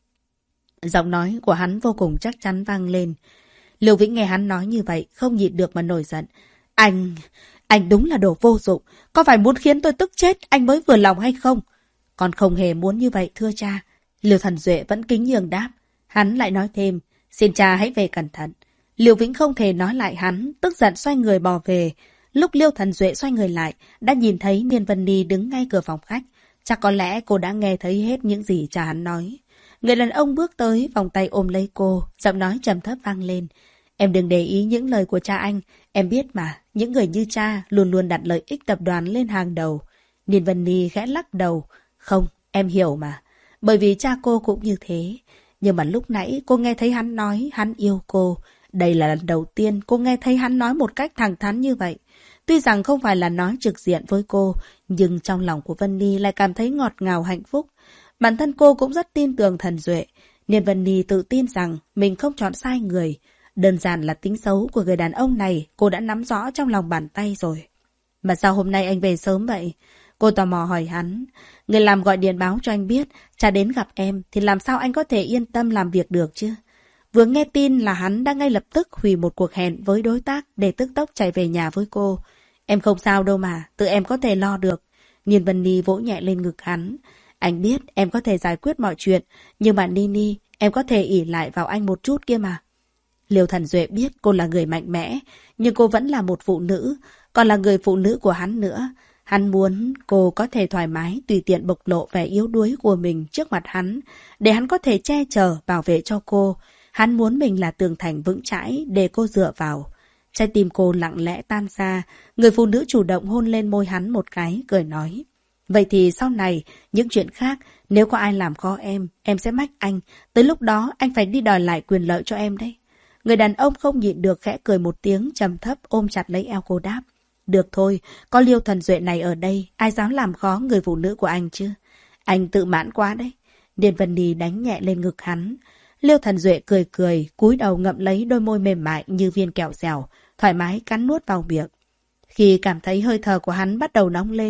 Giọng nói của hắn vô cùng chắc chắn vang lên. Liêu Vĩnh nghe hắn nói như vậy, không nhịn được mà nổi giận. Anh... Anh đúng là đồ vô dụng. Có phải muốn khiến tôi tức chết anh mới vừa lòng hay không? Con không hề muốn như vậy thưa cha. Liêu Thần Duệ vẫn kính nhường đáp. Hắn lại nói thêm. Xin cha hãy về cẩn thận. Liêu Vĩnh không thể nói lại hắn, tức giận xoay người bỏ về. Lúc Liêu Thần Duệ xoay người lại, đã nhìn thấy Niên Vân Ni đứng ngay cửa phòng khách. Chắc có lẽ cô đã nghe thấy hết những gì cha hắn nói. Người đàn ông bước tới, vòng tay ôm lấy cô, giọng nói trầm thấp vang lên. Em đừng để ý những lời của cha anh. Em biết mà, những người như cha luôn luôn đặt lợi ích tập đoàn lên hàng đầu. Niên Vân Ni khẽ lắc đầu. Không, em hiểu mà. Bởi vì cha cô cũng như thế. Nhưng mà lúc nãy cô nghe thấy hắn nói hắn yêu cô. Đây là lần đầu tiên cô nghe thấy hắn nói một cách thẳng thắn như vậy. Tuy rằng không phải là nói trực diện với cô, nhưng trong lòng của Vân Ni lại cảm thấy ngọt ngào hạnh phúc. Bản thân cô cũng rất tin tưởng Thần Duệ. Niên Vân Ni tự tin rằng mình không chọn sai người. Đơn giản là tính xấu của người đàn ông này cô đã nắm rõ trong lòng bàn tay rồi. Mà sao hôm nay anh về sớm vậy? Cô tò mò hỏi hắn. Người làm gọi điện báo cho anh biết cha đến gặp em thì làm sao anh có thể yên tâm làm việc được chứ? Vừa nghe tin là hắn đã ngay lập tức hủy một cuộc hẹn với đối tác để tức tốc chạy về nhà với cô. Em không sao đâu mà, tự em có thể lo được. Niên Vân Ni vỗ nhẹ lên ngực hắn. Anh biết em có thể giải quyết mọi chuyện, nhưng mà Nini, em có thể ỷ lại vào anh một chút kia mà. Liêu Thần Duệ biết cô là người mạnh mẽ, nhưng cô vẫn là một phụ nữ, còn là người phụ nữ của hắn nữa. Hắn muốn cô có thể thoải mái tùy tiện bộc lộ vẻ yếu đuối của mình trước mặt hắn, để hắn có thể che chở, bảo vệ cho cô. Hắn muốn mình là tường thành vững chãi để cô dựa vào. Trái tim cô lặng lẽ tan ra, người phụ nữ chủ động hôn lên môi hắn một cái, cười nói. Vậy thì sau này, những chuyện khác, nếu có ai làm khó em, em sẽ mách anh. Tới lúc đó, anh phải đi đòi lại quyền lợi cho em đấy. Người đàn ông không nhịn được khẽ cười một tiếng trầm thấp ôm chặt lấy eo cô đáp. Được thôi, có Liêu Thần Duệ này ở đây, ai dám làm khó người phụ nữ của anh chứ? Anh tự mãn quá đấy. Niên Vân Ni đánh nhẹ lên ngực hắn. Liêu Thần Duệ cười cười, cúi đầu ngậm lấy đôi môi mềm mại như viên kẹo dẻo, thoải mái cắn nuốt vào miệng. Khi cảm thấy hơi thở của hắn bắt đầu nóng lên,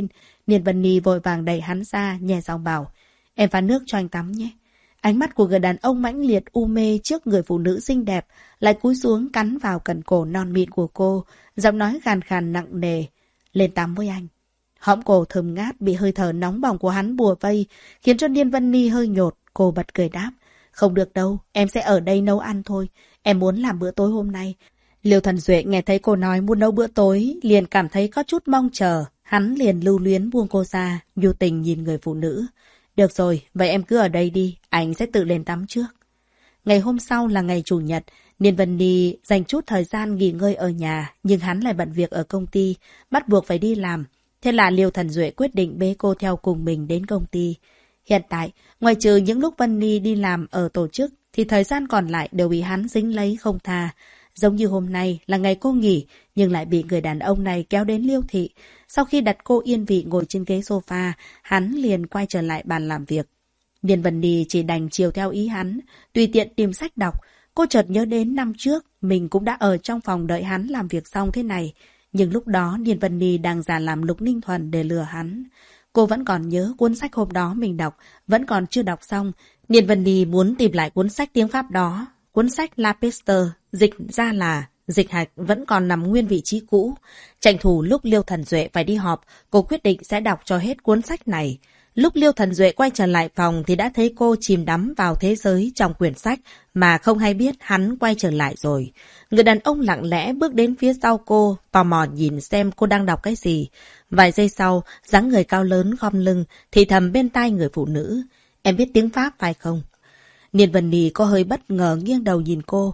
Niên Vân Ni vội vàng đẩy hắn ra, nhẹ giọng bảo, em pha nước cho anh tắm nhé. Ánh mắt của người đàn ông mãnh liệt u mê trước người phụ nữ xinh đẹp, lại cúi xuống cắn vào cẩn cổ non mịn của cô, giọng nói khàn khàn nặng nề, lên tắm với anh. Hõm cổ thơm ngát bị hơi thở nóng bỏng của hắn bùa vây, khiến cho Niên Vân Ni hơi nhột, cô bật cười đáp, không được đâu, em sẽ ở đây nấu ăn thôi, em muốn làm bữa tối hôm nay. Liêu Thần Duệ nghe thấy cô nói muốn nấu bữa tối, liền cảm thấy có chút mong chờ, hắn liền lưu luyến buông cô ra, nhu tình nhìn người phụ nữ. Được rồi, vậy em cứ ở đây đi, anh sẽ tự lên tắm trước. Ngày hôm sau là ngày Chủ nhật, Niên Vân Ni dành chút thời gian nghỉ ngơi ở nhà, nhưng hắn lại bận việc ở công ty, bắt buộc phải đi làm. Thế là Liêu Thần Duệ quyết định bế cô theo cùng mình đến công ty. Hiện tại, ngoài trừ những lúc Vân Ni đi làm ở tổ chức, thì thời gian còn lại đều bị hắn dính lấy không tha. Giống như hôm nay là ngày cô nghỉ, nhưng lại bị người đàn ông này kéo đến Liêu thị. Sau khi đặt cô yên vị ngồi trên ghế sofa, hắn liền quay trở lại bàn làm việc. Niên Vân Ni chỉ đành chiều theo ý hắn, tùy tiện tìm sách đọc. Cô chợt nhớ đến năm trước, mình cũng đã ở trong phòng đợi hắn làm việc xong thế này. Nhưng lúc đó Niên Vân Ni đang giả làm Lục Ninh Thuần để lừa hắn. Cô vẫn còn nhớ cuốn sách hôm đó mình đọc, vẫn còn chưa đọc xong. Niên Vân Ni muốn tìm lại cuốn sách tiếng Pháp đó. Cuốn sách La Peste, dịch ra là dịch hạch vẫn còn nằm nguyên vị trí cũ. Tranh thủ lúc Liêu Thần Duệ phải đi họp, cô quyết định sẽ đọc cho hết cuốn sách này. Lúc Liêu Thần Duệ quay trở lại phòng thì đã thấy cô chìm đắm vào thế giới trong quyển sách mà không hay biết hắn quay trở lại rồi. Người đàn ông lặng lẽ bước đến phía sau cô, tò mò nhìn xem cô đang đọc cái gì. Vài giây sau, dáng người cao lớn khom lưng, thì thầm bên tai người phụ nữ. Em biết tiếng Pháp phải không? Niên Vân Ni có hơi bất ngờ nghiêng đầu nhìn cô.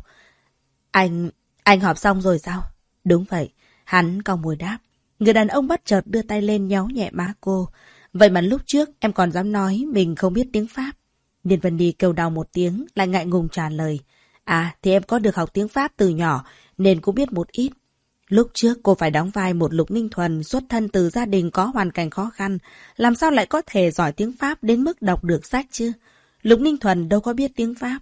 Anh... anh họp xong rồi sao? Đúng vậy. Hắn cong môi đáp. Người đàn ông bất chợt đưa tay lên nhéo nhẹ má cô. Vậy mà lúc trước em còn dám nói mình không biết tiếng Pháp. Niên Vân Ni kêu đau một tiếng, lại ngại ngùng trả lời. À, thì em có được học tiếng Pháp từ nhỏ, nên cũng biết một ít. Lúc trước cô phải đóng vai một Lục Ninh Thuần xuất thân từ gia đình có hoàn cảnh khó khăn. Làm sao lại có thể giỏi tiếng Pháp đến mức đọc được sách chứ? Lục Ninh Thuần đâu có biết tiếng Pháp.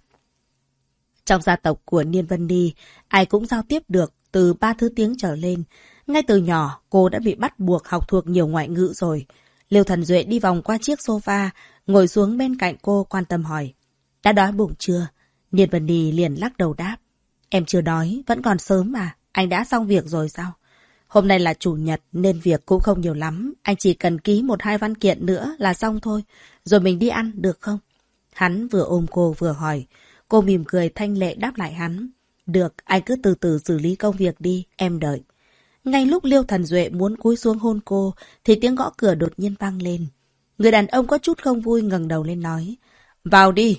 Trong gia tộc của Niên Vân Ni, ai cũng giao tiếp được từ ba thứ tiếng trở lên. Ngay từ nhỏ, cô đã bị bắt buộc học thuộc nhiều ngoại ngữ rồi. Liêu Thần Duệ đi vòng qua chiếc sofa, ngồi xuống bên cạnh cô quan tâm hỏi. Đã đói bụng chưa? Niên Vân Ni liền lắc đầu đáp. Em chưa đói, vẫn còn sớm mà. Anh đã xong việc rồi sao? Hôm nay là chủ nhật nên việc cũng không nhiều lắm. Anh chỉ cần ký một hai văn kiện nữa là xong thôi. Rồi mình đi ăn, được không? Hắn vừa ôm cô vừa hỏi. Cô mỉm cười thanh lệ đáp lại hắn. Được, anh cứ từ từ xử lý công việc đi, em đợi. Ngay lúc Liêu Thần Duệ muốn cúi xuống hôn cô, thì tiếng gõ cửa đột nhiên vang lên. Người đàn ông có chút không vui ngẩng đầu lên nói. Vào đi.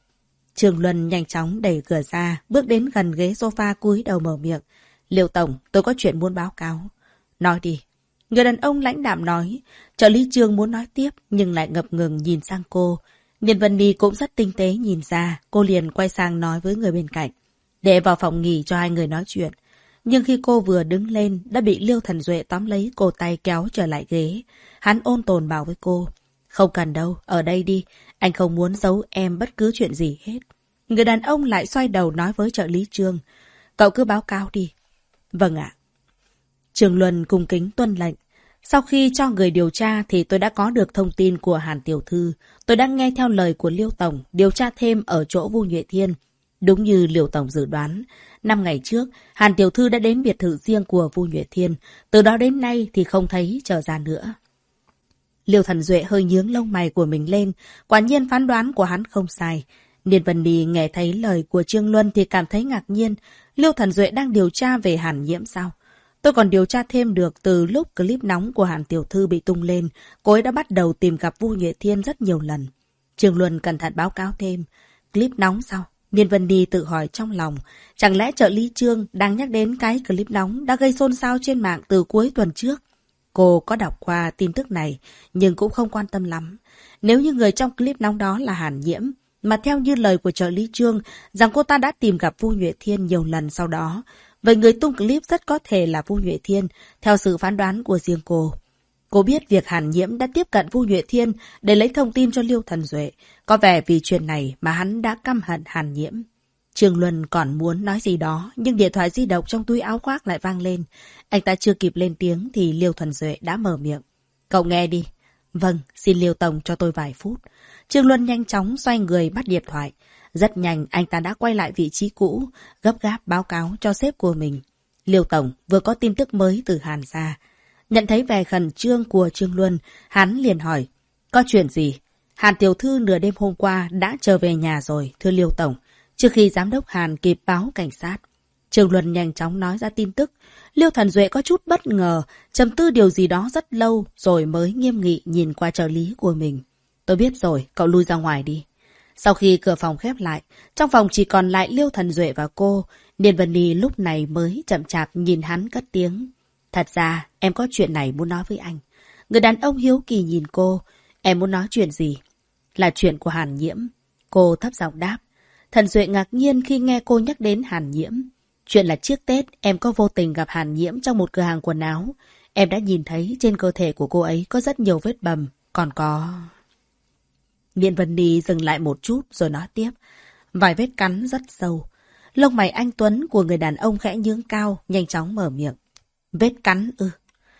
Trường Luân nhanh chóng đẩy cửa ra, bước đến gần ghế sofa cúi đầu mở miệng. Liêu Tổng, tôi có chuyện muốn báo cáo. Nói đi. Người đàn ông lãnh đạm nói. Trợ lý Trương muốn nói tiếp, nhưng lại ngập ngừng nhìn sang cô. Niên Vân Ni cũng rất tinh tế nhìn ra, cô liền quay sang nói với người bên cạnh. Để vào phòng nghỉ cho hai người nói chuyện. Nhưng khi cô vừa đứng lên, đã bị Liêu Thần Duệ tóm lấy cổ tay kéo trở lại ghế. Hắn ôn tồn bảo với cô. Không cần đâu, ở đây đi. Anh không muốn giấu em bất cứ chuyện gì hết. Người đàn ông lại xoay đầu nói với trợ lý Trương. Cậu cứ báo cáo đi. Vâng ạ. Trường Luân cung kính tuân lệnh. Sau khi cho người điều tra thì tôi đã có được thông tin của Hàn Tiểu Thư. Tôi đang nghe theo lời của Liêu Tổng điều tra thêm ở chỗ Vu Nhuệ Thiên. Đúng như Liêu Tổng dự đoán, năm ngày trước, Hàn Tiểu Thư đã đến biệt thự riêng của Vu Nhuệ Thiên. Từ đó đến nay thì không thấy trở ra nữa. Liêu Thần Duệ hơi nhướng lông mày của mình lên. Quả nhiên phán đoán của hắn không sai. Niên Vân Ni nghe thấy lời của Trương Luân thì cảm thấy ngạc nhiên. Liêu Thần Duệ đang điều tra về Hàn Nhiễm sao? Tôi còn điều tra thêm được từ lúc clip nóng của Hàn Tiểu Thư bị tung lên, cô ấy đã bắt đầu tìm gặp Vu Nhuệ Thiên rất nhiều lần. Trương Luân cẩn thận báo cáo thêm. Clip nóng sao? Niên Vân Ni tự hỏi trong lòng. Chẳng lẽ trợ lý Trương đang nhắc đến cái clip nóng đã gây xôn xao trên mạng từ cuối tuần trước? Cô có đọc qua tin tức này, nhưng cũng không quan tâm lắm. Nếu như người trong clip nóng đó là Hàn Nhiễm, mà theo như lời của trợ lý Trương, rằng cô ta đã tìm gặp Vu Nhuệ Thiên nhiều lần sau đó, vậy người tung clip rất có thể là Vu Nhuệ Thiên, theo sự phán đoán của riêng cô. Cô biết việc Hàn Nhiễm đã tiếp cận Vu Nhuệ Thiên để lấy thông tin cho Liêu Thần Duệ. Có vẻ vì chuyện này mà hắn đã căm hận Hàn Nhiễm. Trương Luân còn muốn nói gì đó, nhưng điện thoại di động trong túi áo khoác lại vang lên. Anh ta chưa kịp lên tiếng thì Liêu Thần Duệ đã mở miệng. Cậu nghe đi, Vâng, xin Liêu Tổng cho tôi vài phút. Trương Luân nhanh chóng xoay người bắt điện thoại. Rất nhanh anh ta đã quay lại vị trí cũ, gấp gáp báo cáo cho sếp của mình. Liêu Tổng vừa có tin tức mới từ Hàn gia. Nhận thấy vẻ khẩn trương của Trương Luân, hắn liền hỏi, có chuyện gì? Hàn tiểu thư nửa đêm hôm qua đã trở về nhà rồi, thưa Liêu Tổng, trước khi giám đốc Hàn kịp báo cảnh sát. Trương Luân nhanh chóng nói ra tin tức. Liêu Thần Duệ có chút bất ngờ, trầm tư điều gì đó rất lâu rồi mới nghiêm nghị nhìn qua trợ lý của mình. Tôi biết rồi, cậu lui ra ngoài đi. Sau khi cửa phòng khép lại, trong phòng chỉ còn lại Liêu Thần Duệ và cô, Điền Vân Nhi lúc này mới chậm chạp nhìn hắn cất tiếng. Thật ra, em có chuyện này muốn nói với anh. Người đàn ông hiếu kỳ nhìn cô. Em muốn nói chuyện gì? Là chuyện của Hàn Nhiễm. Cô thấp giọng đáp. Thần Duệ ngạc nhiên khi nghe cô nhắc đến Hàn Nhiễm. Chuyện là trước Tết em có vô tình gặp Hàn Nhiễm trong một cửa hàng quần áo. Em đã nhìn thấy trên cơ thể của cô ấy có rất nhiều vết bầm. Còn có... Điền Vân Nhi dừng lại một chút rồi nói tiếp. Vài vết cắn rất sâu. Lông mày anh Tuấn của người đàn ông khẽ nhướng cao, nhanh chóng mở miệng. Vết cắn ư?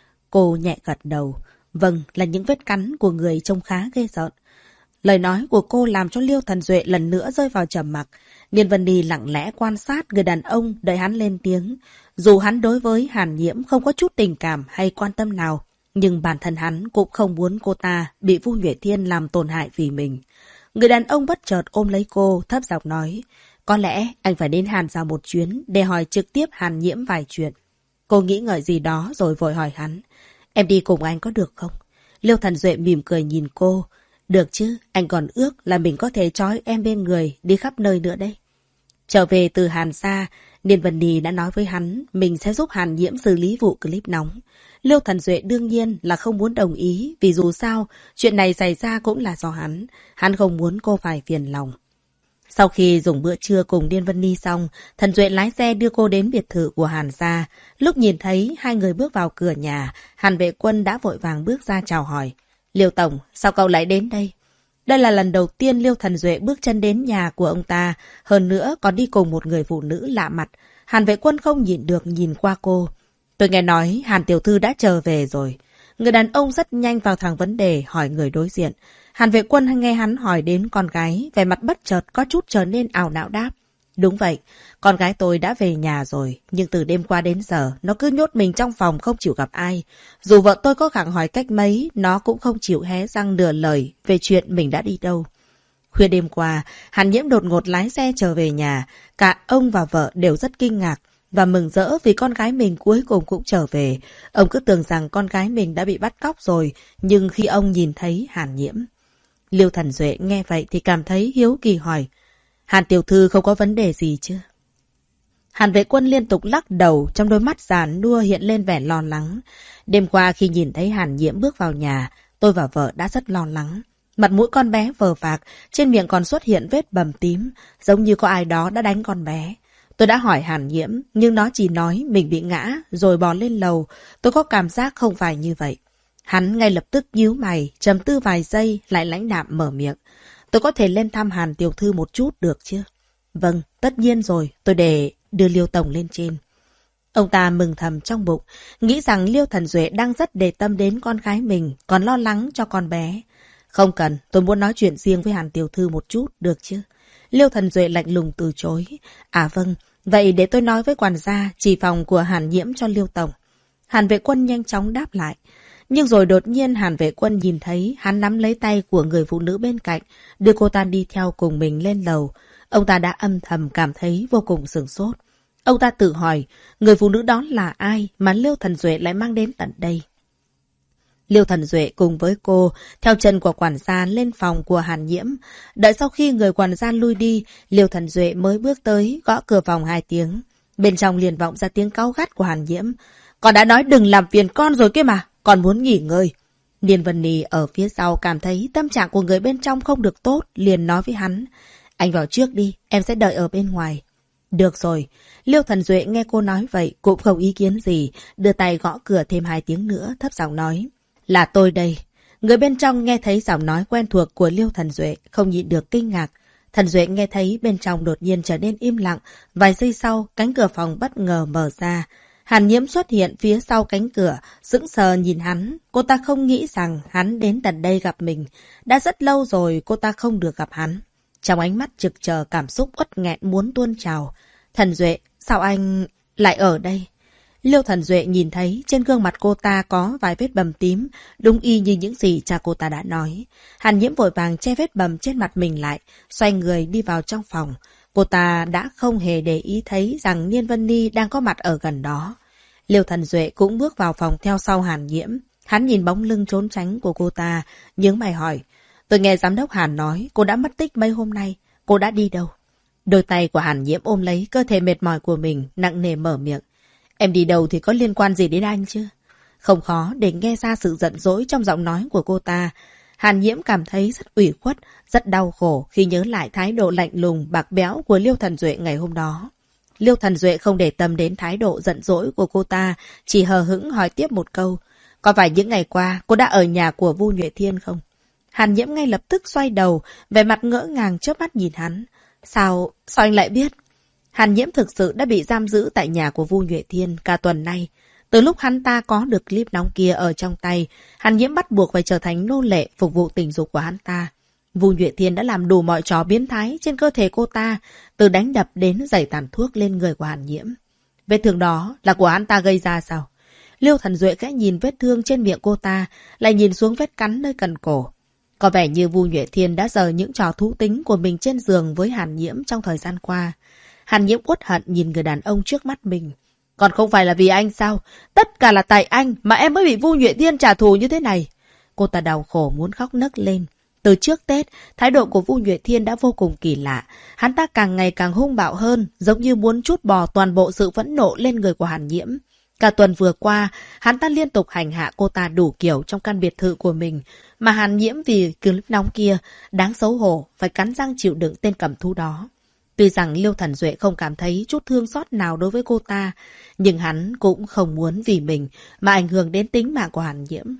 Cô nhẹ gật đầu. Vâng, là những vết cắn của người trông khá ghê rợn. Lời nói của cô làm cho Liêu Thần Duệ lần nữa rơi vào trầm mặc. Điền Vân Nhi lặng lẽ quan sát người đàn ông đợi hắn lên tiếng. Dù hắn đối với Hàn Nhiễm không có chút tình cảm hay quan tâm nào, nhưng bản thân hắn cũng không muốn cô ta bị Vu Nhuệ Thiên làm tổn hại vì mình. Người đàn ông bất chợt ôm lấy cô, thấp giọng nói. Có lẽ anh phải đến Hàn gia một chuyến để hỏi trực tiếp Hàn Nhiễm vài chuyện. Cô nghĩ ngợi gì đó rồi vội hỏi hắn. Em đi cùng anh có được không? Liêu Thần Duệ mỉm cười nhìn cô. Được chứ, anh còn ước là mình có thể trói em bên người đi khắp nơi nữa đây. Trở về từ Hàn gia, Điền Vân Nhi đã nói với hắn mình sẽ giúp Hàn Nhiễm xử lý vụ clip nóng. Liêu Thần Duệ đương nhiên là không muốn đồng ý vì dù sao, chuyện này xảy ra cũng là do hắn. Hắn không muốn cô phải phiền lòng. Sau khi dùng bữa trưa cùng Điền Vân Nhi xong, Thần Duệ lái xe đưa cô đến biệt thự của Hàn gia. Lúc nhìn thấy hai người bước vào cửa nhà, Hàn Vệ Quân đã vội vàng bước ra chào hỏi. Liêu Tổng, sao cậu lại đến đây? Đây là lần đầu tiên Liêu Thần Duệ bước chân đến nhà của ông ta, hơn nữa còn đi cùng một người phụ nữ lạ mặt. Hàn Vệ Quân không nhịn được nhìn qua cô. Tôi nghe nói Hàn tiểu thư đã trở về rồi. Người đàn ông rất nhanh vào thẳng vấn đề hỏi người đối diện. Hàn Vệ Quân nghe hắn hỏi đến con gái, vẻ mặt bất chợt có chút trở nên ảo não đáp. Đúng vậy, con gái tôi đã về nhà rồi, nhưng từ đêm qua đến giờ, nó cứ nhốt mình trong phòng không chịu gặp ai. Dù vợ tôi có gặng hỏi cách mấy, nó cũng không chịu hé răng nửa lời về chuyện mình đã đi đâu. Khuya đêm qua, Hàn Nhiễm đột ngột lái xe trở về nhà, cả ông và vợ đều rất kinh ngạc và mừng rỡ vì con gái mình cuối cùng cũng trở về. Ông cứ tưởng rằng con gái mình đã bị bắt cóc rồi, nhưng khi ông nhìn thấy Hàn Nhiễm. Liêu Thần Duệ nghe vậy thì cảm thấy hiếu kỳ hỏi. Hàn tiểu thư không có vấn đề gì chứ? Hàn Vệ Quân liên tục lắc đầu, trong đôi mắt già nua hiện lên vẻ lo lắng. Đêm qua khi nhìn thấy Hàn Nhiễm bước vào nhà, tôi và vợ đã rất lo lắng. Mặt mũi con bé vờ vạc, trên miệng còn xuất hiện vết bầm tím, giống như có ai đó đã đánh con bé. Tôi đã hỏi Hàn Nhiễm, nhưng nó chỉ nói mình bị ngã, rồi bò lên lầu. Tôi có cảm giác không phải như vậy. Hắn ngay lập tức nhíu mày, trầm tư vài giây, lại lãnh đạm mở miệng. Tôi có thể lên thăm Hàn tiểu thư một chút được chứ? Vâng, tất nhiên rồi, tôi để đưa Liêu Tổng lên trên. Ông ta mừng thầm trong bụng, nghĩ rằng Liêu Thần Duệ đang rất để tâm đến con gái mình, còn lo lắng cho con bé. Không cần, tôi muốn nói chuyện riêng với Hàn tiểu thư một chút, được chứ? Liêu Thần Duệ lạnh lùng từ chối. À vâng, vậy để tôi nói với quản gia chỉ phòng của Hàn Nhiễm cho Liêu Tổng. Hàn Vệ Quân nhanh chóng đáp lại. Nhưng rồi đột nhiên Hàn Vệ Quân nhìn thấy hắn nắm lấy tay của người phụ nữ bên cạnh, đưa cô ta đi theo cùng mình lên lầu. Ông ta đã âm thầm cảm thấy vô cùng sửng sốt. Ông ta tự hỏi, người phụ nữ đó là ai mà Liêu Thần Duệ lại mang đến tận đây? Liêu Thần Duệ cùng với cô theo chân của quản gia lên phòng của Hàn Nhiễm. Đợi sau khi người quản gia lui đi, Liêu Thần Duệ mới bước tới gõ cửa phòng hai tiếng. Bên trong liền vọng ra tiếng cáu gắt của Hàn Nhiễm. Con đã nói đừng làm phiền con rồi kia mà, con muốn nghỉ ngơi. Điền Vân Nhi ở phía sau cảm thấy tâm trạng của người bên trong không được tốt, liền nói với hắn. Anh vào trước đi, em sẽ đợi ở bên ngoài. Được rồi. Liêu Thần Duệ nghe cô nói vậy cũng không ý kiến gì, đưa tay gõ cửa thêm hai tiếng nữa, thấp giọng nói. Là tôi đây. Người bên trong nghe thấy giọng nói quen thuộc của Liêu Thần Duệ, không nhịn được kinh ngạc. Thần Duệ nghe thấy bên trong đột nhiên trở nên im lặng, vài giây sau cánh cửa phòng bất ngờ mở ra. Hàn Nhiễm xuất hiện phía sau cánh cửa, sững sờ nhìn hắn. Cô ta không nghĩ rằng hắn đến tận đây gặp mình. Đã rất lâu rồi cô ta không được gặp hắn. Trong ánh mắt trực chờ cảm xúc uất nghẹn muốn tuôn trào. Thần Duệ, sao anh lại ở đây? Liêu Thần Duệ nhìn thấy trên gương mặt cô ta có vài vết bầm tím, đúng y như những gì cha cô ta đã nói. Hàn Nhiễm vội vàng che vết bầm trên mặt mình lại, xoay người đi vào trong phòng. Cô ta đã không hề để ý thấy rằng Niên Vân Ni đang có mặt ở gần đó. Liêu Thần Duệ cũng bước vào phòng theo sau Hàn Nhiễm. Hắn nhìn bóng lưng trốn tránh của cô ta, nhướng mày hỏi. Tôi nghe giám đốc Hàn nói cô đã mất tích mấy hôm nay, cô đã đi đâu? Đôi tay của Hàn Nhiễm ôm lấy cơ thể mệt mỏi của mình, nặng nề mở miệng. Em đi đâu thì có liên quan gì đến anh chứ? Không khó để nghe ra sự giận dỗi trong giọng nói của cô ta. Hàn Nhiễm cảm thấy rất ủy khuất, rất đau khổ khi nhớ lại thái độ lạnh lùng, bạc bẽo của Liêu Thần Duệ ngày hôm đó. Liêu Thần Duệ không để tâm đến thái độ giận dỗi của cô ta, chỉ hờ hững hỏi tiếp một câu. Có phải những ngày qua cô đã ở nhà của Vu Nhuệ Thiên không? Hàn Nhiễm ngay lập tức xoay đầu, vẻ mặt ngỡ ngàng chớp mắt nhìn hắn. Sao, sao anh lại biết? Hàn Nhiễm thực sự đã bị giam giữ tại nhà của Vu Nhuệ Thiên cả tuần nay. Từ lúc hắn ta có được clip nóng kia ở trong tay, Hàn Nhiễm bắt buộc phải trở thành nô lệ phục vụ tình dục của hắn ta. Vu Nhuệ Thiên đã làm đủ mọi trò biến thái trên cơ thể cô ta, từ đánh đập đến giày tàn thuốc lên người của Hàn Nhiễm. Vết thương đó là của hắn ta gây ra sao? Liêu Thần Duệ khẽ nhìn vết thương trên miệng cô ta, lại nhìn xuống vết cắn nơi cần cổ. Có vẻ như Vu Nhuệ Thiên đã giở những trò thú tính của mình trên giường với Hàn Nhiễm trong thời gian qua. Hàn Nhiễm uất hận nhìn người đàn ông trước mắt mình. Còn không phải là vì anh sao? Tất cả là tại anh mà em mới bị Vu Nhuệ Thiên trả thù như thế này. Cô ta đau khổ muốn khóc nấc lên. Từ trước Tết, thái độ của Vu Nhuệ Thiên đã vô cùng kỳ lạ. Hắn ta càng ngày càng hung bạo hơn, giống như muốn trút bò toàn bộ sự phẫn nộ lên người của Hàn Nhiễm. Cả tuần vừa qua, hắn ta liên tục hành hạ cô ta đủ kiểu trong căn biệt thự của mình. Mà Hàn Nhiễm vì clip nóng kia, đáng xấu hổ, phải cắn răng chịu đựng tên cầm thú đó. Tuy rằng Liêu Thần Duệ không cảm thấy chút thương xót nào đối với cô ta, nhưng hắn cũng không muốn vì mình mà ảnh hưởng đến tính mạng của Hàn Nhiễm.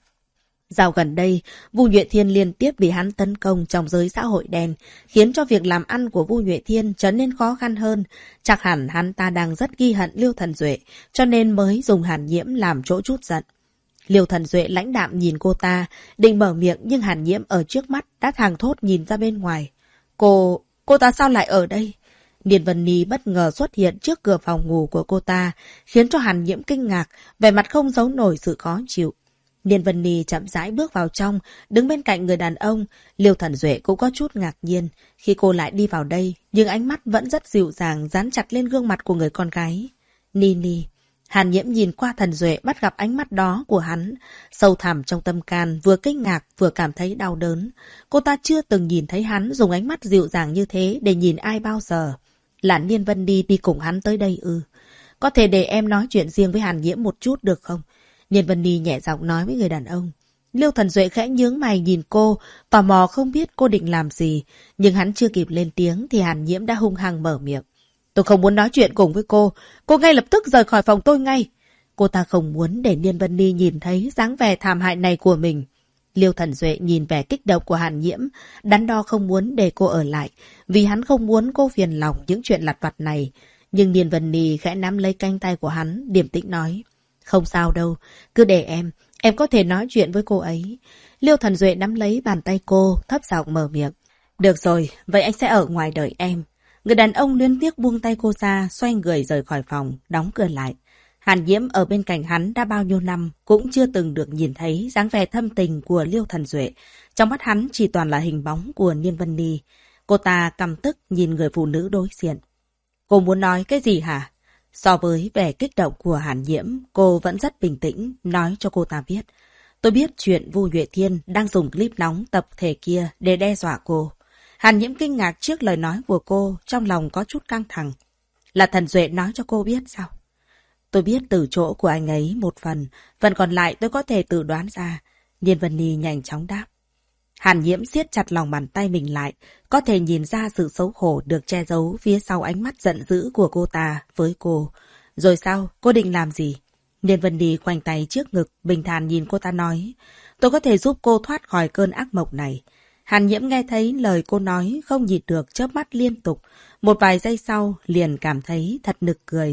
Dạo gần đây, Vu Nhuệ Thiên liên tiếp bị hắn tấn công trong giới xã hội đen, khiến cho việc làm ăn của Vu Nhuệ Thiên trở nên khó khăn hơn. Chắc hẳn hắn ta đang rất ghi hận Liêu Thần Duệ, cho nên mới dùng Hàn Nhiễm làm chỗ trút giận. Liêu Thần Duệ lãnh đạm nhìn cô ta, định mở miệng nhưng Hàn Nhiễm ở trước mắt đã thàng thốt nhìn ra bên ngoài. Cô... cô ta sao lại ở đây? Niên Vân Ni bất ngờ xuất hiện trước cửa phòng ngủ của cô ta, khiến cho Hàn Nhiễm kinh ngạc, vẻ mặt không giấu nổi sự khó chịu. Niên Vân Ni chậm rãi bước vào trong, đứng bên cạnh người đàn ông. Liêu Thần Duệ cũng có chút ngạc nhiên khi cô lại đi vào đây, nhưng ánh mắt vẫn rất dịu dàng dán chặt lên gương mặt của người con gái. Nini. Hàn Nhiễm nhìn qua Thần Duệ bắt gặp ánh mắt đó của hắn, sâu thẳm trong tâm can, vừa kinh ngạc vừa cảm thấy đau đớn. Cô ta chưa từng nhìn thấy hắn dùng ánh mắt dịu dàng như thế để nhìn ai bao giờ. Là Niên Vân Ni đi cùng hắn tới đây ư? Có thể để em nói chuyện riêng với Hàn Nhiễm một chút được không? Niên Vân Ni nhẹ giọng nói với người đàn ông. Liêu Thần Duệ khẽ nhướng mày nhìn cô, tò mò không biết cô định làm gì, nhưng hắn chưa kịp lên tiếng thì Hàn Nhiễm đã hung hăng mở miệng. Tôi không muốn nói chuyện cùng với cô, cô ngay lập tức rời khỏi phòng tôi ngay. Cô ta không muốn để Niên Vân Ni nhìn thấy dáng vẻ thảm hại này của mình. Liêu Thần Duệ nhìn vẻ kích động của Hàn Nhiễm, đắn đo không muốn để cô ở lại, vì hắn không muốn cô phiền lòng những chuyện lặt vặt này. Nhưng Niên Vân Ni khẽ nắm lấy cánh tay của hắn, điềm tĩnh nói. Không sao đâu, cứ để em, em có thể nói chuyện với cô ấy. Liêu Thần Duệ nắm lấy bàn tay cô, thấp giọng mở miệng. Được rồi, vậy anh sẽ ở ngoài đợi em. Người đàn ông luyến tiếc buông tay cô ra, xoay người rời khỏi phòng, đóng cửa lại. Hàn Nhiễm ở bên cạnh hắn đã bao nhiêu năm, cũng chưa từng được nhìn thấy dáng vẻ thâm tình của Liêu Thần Duệ. Trong mắt hắn chỉ toàn là hình bóng của Niên Vân Ni. Cô ta căm tức nhìn người phụ nữ đối diện. Cô muốn nói cái gì hả? So với vẻ kích động của Hàn Nhiễm, cô vẫn rất bình tĩnh, nói cho cô ta biết. Tôi biết chuyện Vu Nhuệ Thiên đang dùng clip nóng tập thể kia để đe dọa cô. Hàn Nhiễm kinh ngạc trước lời nói của cô, trong lòng có chút căng thẳng. Là Thần Duệ nói cho cô biết sao? Tôi biết từ chỗ của anh ấy một phần, phần còn lại tôi có thể tự đoán ra. Niên Vân Ni nhanh chóng đáp. Hàn Nhiễm siết chặt lòng bàn tay mình lại, có thể nhìn ra sự xấu hổ được che giấu phía sau ánh mắt giận dữ của cô ta với cô. Rồi sao? Cô định làm gì? Niên Vân Ni khoanh tay trước ngực, bình thản nhìn cô ta nói. Tôi có thể giúp cô thoát khỏi cơn ác mộng này. Hàn Nhiễm nghe thấy lời cô nói, không nhịn được chớp mắt liên tục. Một vài giây sau, liền cảm thấy thật nực cười.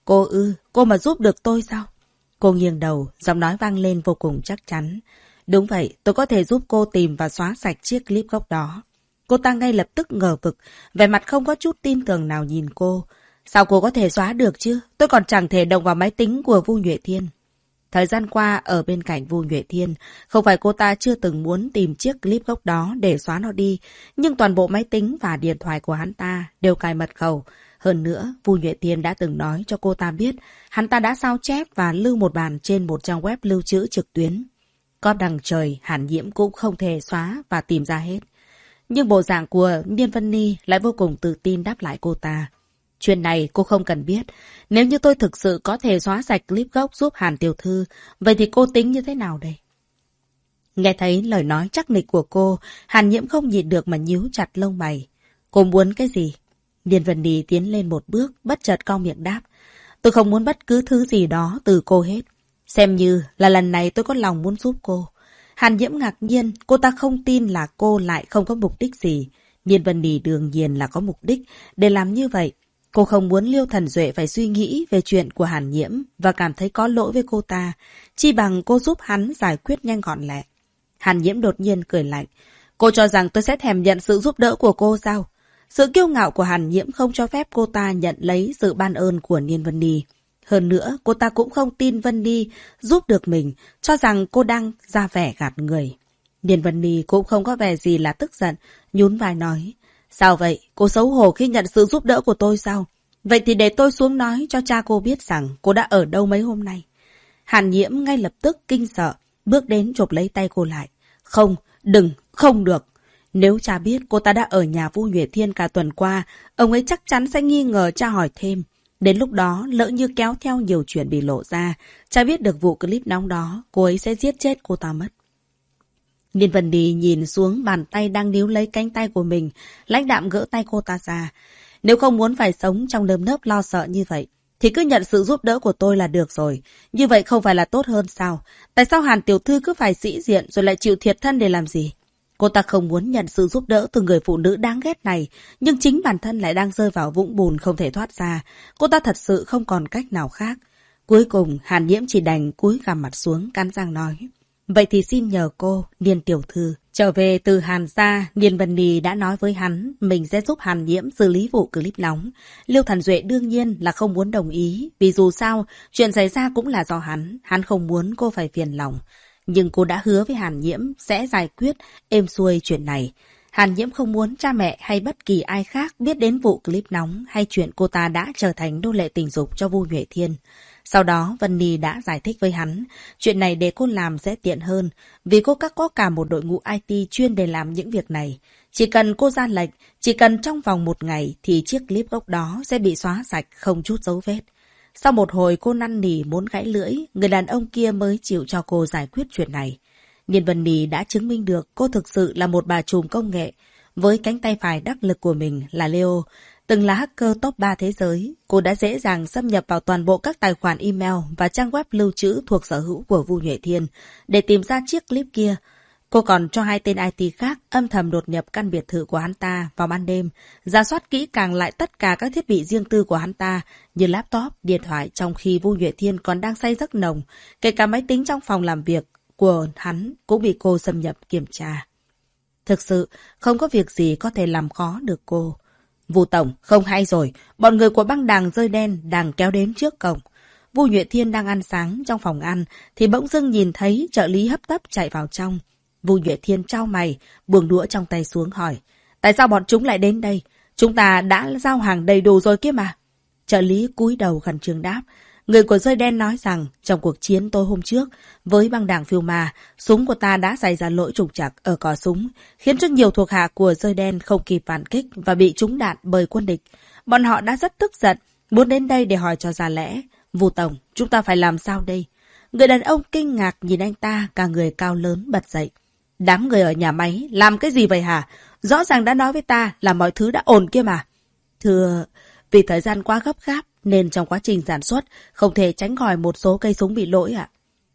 Cô ư, cô mà giúp được tôi sao? Cô nghiêng đầu, giọng nói vang lên vô cùng chắc chắn. Đúng vậy, tôi có thể giúp cô tìm và xóa sạch chiếc clip gốc đó. Cô ta ngay lập tức ngờ vực, vẻ mặt không có chút tin tưởng nào nhìn cô. Sao cô có thể xóa được chứ? Tôi còn chẳng thể động vào máy tính của Vu Nhuệ Thiên. Thời gian qua, ở bên cạnh Vu Nhuệ Thiên, không phải cô ta chưa từng muốn tìm chiếc clip gốc đó để xóa nó đi, nhưng toàn bộ máy tính và điện thoại của hắn ta đều cài mật khẩu. Hơn nữa, Vu Nhuệ Thiên đã từng nói cho cô ta biết, hắn ta đã sao chép và lưu một bản trên một trang web lưu trữ trực tuyến. Có đằng trời, Hàn Nhiễm cũng không thể xóa và tìm ra hết. Nhưng bộ dạng của Niên Vân Ni lại vô cùng tự tin đáp lại cô ta. Chuyện này cô không cần biết. Nếu như tôi thực sự có thể xóa sạch clip gốc giúp Hàn tiểu thư, vậy thì cô tính như thế nào đây? Nghe thấy lời nói chắc nịch của cô, Hàn Nhiễm không nhịn được mà nhíu chặt lông mày. Cô muốn cái gì? Niên Vân Ni tiến lên một bước, bất chợt cau miệng đáp. Tôi không muốn bất cứ thứ gì đó từ cô hết. Xem như là lần này tôi có lòng muốn giúp cô. Hàn Nhiễm ngạc nhiên, cô ta không tin là cô lại không có mục đích gì. Niên Vân Ni đương nhiên là có mục đích để làm như vậy. Cô không muốn Liêu Thần Duệ phải suy nghĩ về chuyện của Hàn Nhiễm và cảm thấy có lỗi với cô ta. Chi bằng cô giúp hắn giải quyết nhanh gọn lẹ. Hàn Nhiễm đột nhiên cười lạnh. Cô cho rằng tôi sẽ thèm nhận sự giúp đỡ của cô sao? Sự kiêu ngạo của Hàn Nhiễm không cho phép cô ta nhận lấy sự ban ơn của Niên Vân Ni. Hơn nữa, cô ta cũng không tin Vân Ni giúp được mình, cho rằng cô đang ra vẻ gạt người. Niên Vân Ni cũng không có vẻ gì là tức giận, nhún vai nói. Sao vậy? Cô xấu hổ khi nhận sự giúp đỡ của tôi sao? Vậy thì để tôi xuống nói cho cha cô biết rằng cô đã ở đâu mấy hôm nay. Hàn Nhiễm ngay lập tức kinh sợ, bước đến chộp lấy tay cô lại. Không, đừng, không được. Nếu cha biết cô ta đã ở nhà Vu Nhuệ Thiên cả tuần qua, ông ấy chắc chắn sẽ nghi ngờ cha hỏi thêm. Đến lúc đó, lỡ như kéo theo nhiều chuyện bị lộ ra, cha biết được vụ clip nóng đó, cô ấy sẽ giết chết cô ta mất. Niên Vân Ni nhìn xuống bàn tay đang níu lấy cánh tay của mình, lãnh đạm gỡ tay cô ta ra. Nếu không muốn phải sống trong nơm nớp lo sợ như vậy, thì cứ nhận sự giúp đỡ của tôi là được rồi. Như vậy không phải là tốt hơn sao? Tại sao Hàn tiểu thư cứ phải sĩ diện rồi lại chịu thiệt thân để làm gì? Cô ta không muốn nhận sự giúp đỡ từ người phụ nữ đáng ghét này, nhưng chính bản thân lại đang rơi vào vũng bùn không thể thoát ra. Cô ta thật sự không còn cách nào khác. Cuối cùng, Hàn Nhiễm chỉ đành cúi gằm mặt xuống, cắn răng nói. Vậy thì xin nhờ cô, Niên tiểu thư. Trở về từ Hàn gia, Niên Vân Ni đã nói với hắn mình sẽ giúp Hàn Nhiễm xử lý vụ clip nóng. Liêu Thần Duệ đương nhiên là không muốn đồng ý, vì dù sao, chuyện xảy ra cũng là do hắn, hắn không muốn cô phải phiền lòng. Nhưng cô đã hứa với Hàn Nhiễm sẽ giải quyết êm xuôi chuyện này. Hàn Nhiễm không muốn cha mẹ hay bất kỳ ai khác biết đến vụ clip nóng hay chuyện cô ta đã trở thành nô lệ tình dục cho Vu Nhuệ Thiên. Sau đó, Vân Ni đã giải thích với hắn, chuyện này để cô làm sẽ tiện hơn, vì cô các có cả một đội ngũ i tê chuyên để làm những việc này. Chỉ cần cô ra lệnh, chỉ cần trong vòng một ngày thì chiếc clip gốc đó sẽ bị xóa sạch, không chút dấu vết. Sau một hồi cô năn nỉ muốn gãy lưỡi, người đàn ông kia mới chịu cho cô giải quyết chuyện này. Niên Vân Ni đã chứng minh được cô thực sự là một bà trùm công nghệ. Với cánh tay phải đắc lực của mình là Leo, từng là hacker top ba thế giới, cô đã dễ dàng xâm nhập vào toàn bộ các tài khoản email và trang web lưu trữ thuộc sở hữu của Vu Nhuệ Thiên để tìm ra chiếc clip kia. Cô còn cho hai tên i tê khác âm thầm đột nhập căn biệt thự của hắn ta vào ban đêm, rà soát kỹ càng lại tất cả các thiết bị riêng tư của hắn ta như laptop, điện thoại trong khi Vu Nhuệ Thiên còn đang say giấc nồng, kể cả máy tính trong phòng làm việc của hắn cũng bị cô xâm nhập kiểm tra. Thực sự, không có việc gì có thể làm khó được cô. Vu tổng, không hay rồi, bọn người của băng đảng rơi đen đang kéo đến trước cổng. Vu Nhuệ Thiên đang ăn sáng trong phòng ăn, thì bỗng dưng nhìn thấy trợ lý hấp tấp chạy vào trong. Vu Nhuệ Thiên trao mày, buông đũa trong tay xuống hỏi. Tại sao bọn chúng lại đến đây? Chúng ta đã giao hàng đầy đủ rồi kia mà. Trợ lý cúi đầu khẩn trương đáp. Người của rơi đen nói rằng trong cuộc chiến tối hôm trước với băng đảng phiêu ma, súng của ta đã xảy ra lỗi trục trặc ở cò súng, khiến cho nhiều thuộc hạ của rơi đen không kịp phản kích và bị trúng đạn bởi quân địch. Bọn họ đã rất tức giận, muốn đến đây để hỏi cho ra lẽ. Vu tổng, chúng ta phải làm sao đây? Người đàn ông kinh ngạc nhìn anh ta, cả người cao lớn bật dậy. Đám người ở nhà máy làm cái gì vậy hả? Rõ ràng đã nói với ta là mọi thứ đã ổn kia mà. Thưa, vì thời gian quá gấp gáp nên trong quá trình sản xuất không thể tránh khỏi một số cây súng bị lỗi ạ.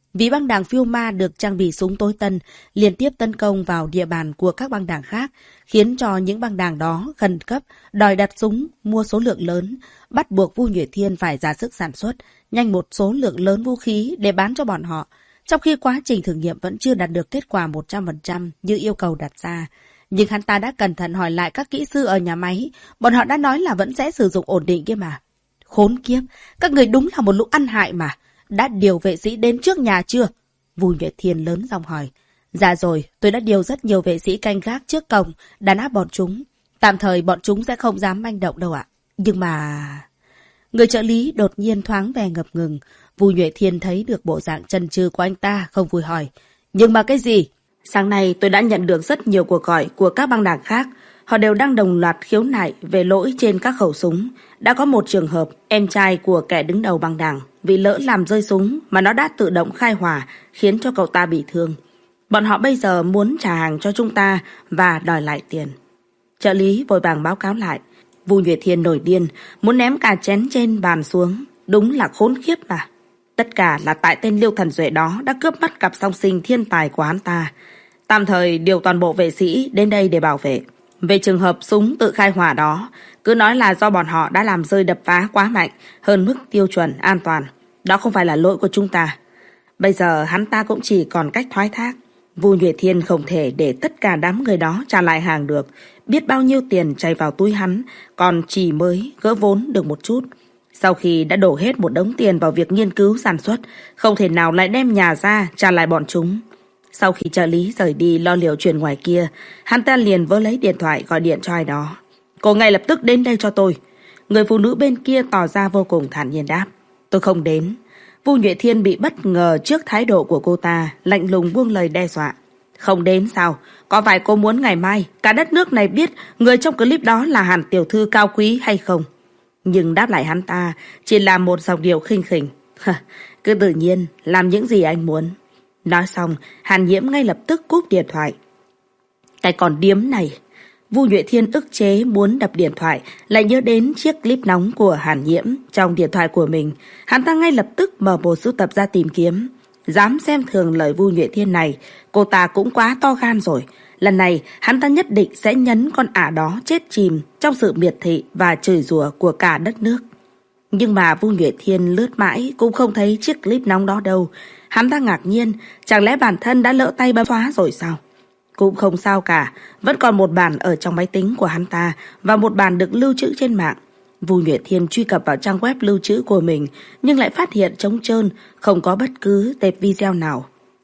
Vì băng đảng phiêu ma được trang bị súng tối tân, liên tiếp tấn công vào địa bàn của các băng đảng khác, khiến cho những băng đảng đó khẩn cấp đòi đặt súng, mua số lượng lớn, bắt buộc Vu Nhuệ Thiên phải ra sức sản xuất, nhanh một số lượng lớn vũ khí để bán cho bọn họ. Trong khi quá trình thử nghiệm vẫn chưa đạt được kết quả một trăm phần trăm như yêu cầu đặt ra. Nhưng hắn ta đã cẩn thận hỏi lại các kỹ sư ở nhà máy, bọn họ đã nói là vẫn sẽ sử dụng ổn định kia mà. Khốn kiếp, các người đúng là một lũ ăn hại mà. Đã điều vệ sĩ đến trước nhà chưa? Vu Nhuệ Thiên lớn giọng hỏi. Dạ rồi, tôi đã điều rất nhiều vệ sĩ canh gác trước cổng, đàn áp bọn chúng. Tạm thời bọn chúng sẽ không dám manh động đâu ạ. Nhưng mà... Người trợ lý đột nhiên thoáng vẻ ngập ngừng. Vu Nhuệ Thiên thấy được bộ dạng chần chừ của anh ta, không vui hỏi. Nhưng mà cái gì? Sáng nay tôi đã nhận được rất nhiều cuộc gọi của các băng đảng khác. Họ đều đang đồng loạt khiếu nại về lỗi trên các khẩu súng. Đã có một trường hợp, em trai của kẻ đứng đầu băng đảng vì lỡ làm rơi súng mà nó đã tự động khai hỏa, khiến cho cậu ta bị thương. Bọn họ bây giờ muốn trả hàng cho chúng ta và đòi lại tiền. Trợ lý vội vàng báo cáo lại. Vu Nhuệ Thiên nổi điên, muốn ném cả chén trên bàn xuống. Đúng là khốn khiếp mà. Tất cả là tại tên Liêu Thần Duệ đó đã cướp mất cặp song sinh thiên tài của hắn ta. Tạm thời điều toàn bộ vệ sĩ đến đây để bảo vệ. Về trường hợp súng tự khai hỏa đó, cứ nói là do bọn họ đã làm rơi đập phá quá mạnh, hơn mức tiêu chuẩn an toàn. Đó không phải là lỗi của chúng ta. Bây giờ hắn ta cũng chỉ còn cách thoái thác. Vu Nhuệ Thiên không thể để tất cả đám người đó trả lại hàng được. Biết bao nhiêu tiền chảy vào túi hắn, còn chỉ mới gỡ vốn được một chút. Sau khi đã đổ hết một đống tiền vào việc nghiên cứu sản xuất, không thể nào lại đem nhà ra trả lại bọn chúng. Sau khi trợ lý rời đi lo liệu chuyện ngoài kia, hắn ta liền vớ lấy điện thoại gọi điện cho ai đó. Cô ngay lập tức đến đây cho tôi. Người phụ nữ bên kia tỏ ra vô cùng thản nhiên đáp. Tôi không đến. Vu Nhuệ Thiên bị bất ngờ trước thái độ của cô ta, lạnh lùng buông lời đe dọa. Không đến sao? Có phải cô muốn ngày mai cả đất nước này biết người trong clip đó là Hàn tiểu thư cao quý hay không? Nhưng đáp lại hắn ta chỉ là một dòng điệu khinh khỉnh. Cứ tự nhiên làm những gì anh muốn. Nói xong, Hàn Nhiễm ngay lập tức cúp điện thoại. Cái con điếm này. Vu Nhuệ Thiên ức chế muốn đập điện thoại, lại nhớ đến chiếc clip nóng của Hàn Nhiễm trong điện thoại của mình. Hắn ta ngay lập tức mở bộ sưu tập ra tìm kiếm. Dám xem thường lời Vu Nhuệ Thiên này, cô ta cũng quá to gan rồi. Lần này, hắn ta nhất định sẽ nhấn con ả đó chết chìm trong sự miệt thị và chửi rủa của cả đất nước. Nhưng mà Vu Nhuệ Thiên lướt mãi cũng không thấy chiếc clip nóng đó đâu. Hắn ta ngạc nhiên, chẳng lẽ bản thân đã lỡ tay bấm xóa rồi sao? Cũng không sao cả, vẫn còn một bản ở trong máy tính của hắn ta và một bản được lưu trữ trên mạng. Vu Nhuệ Thiên truy cập vào trang web lưu trữ của mình nhưng lại phát hiện trống trơn, không có bất cứ tệp video nào.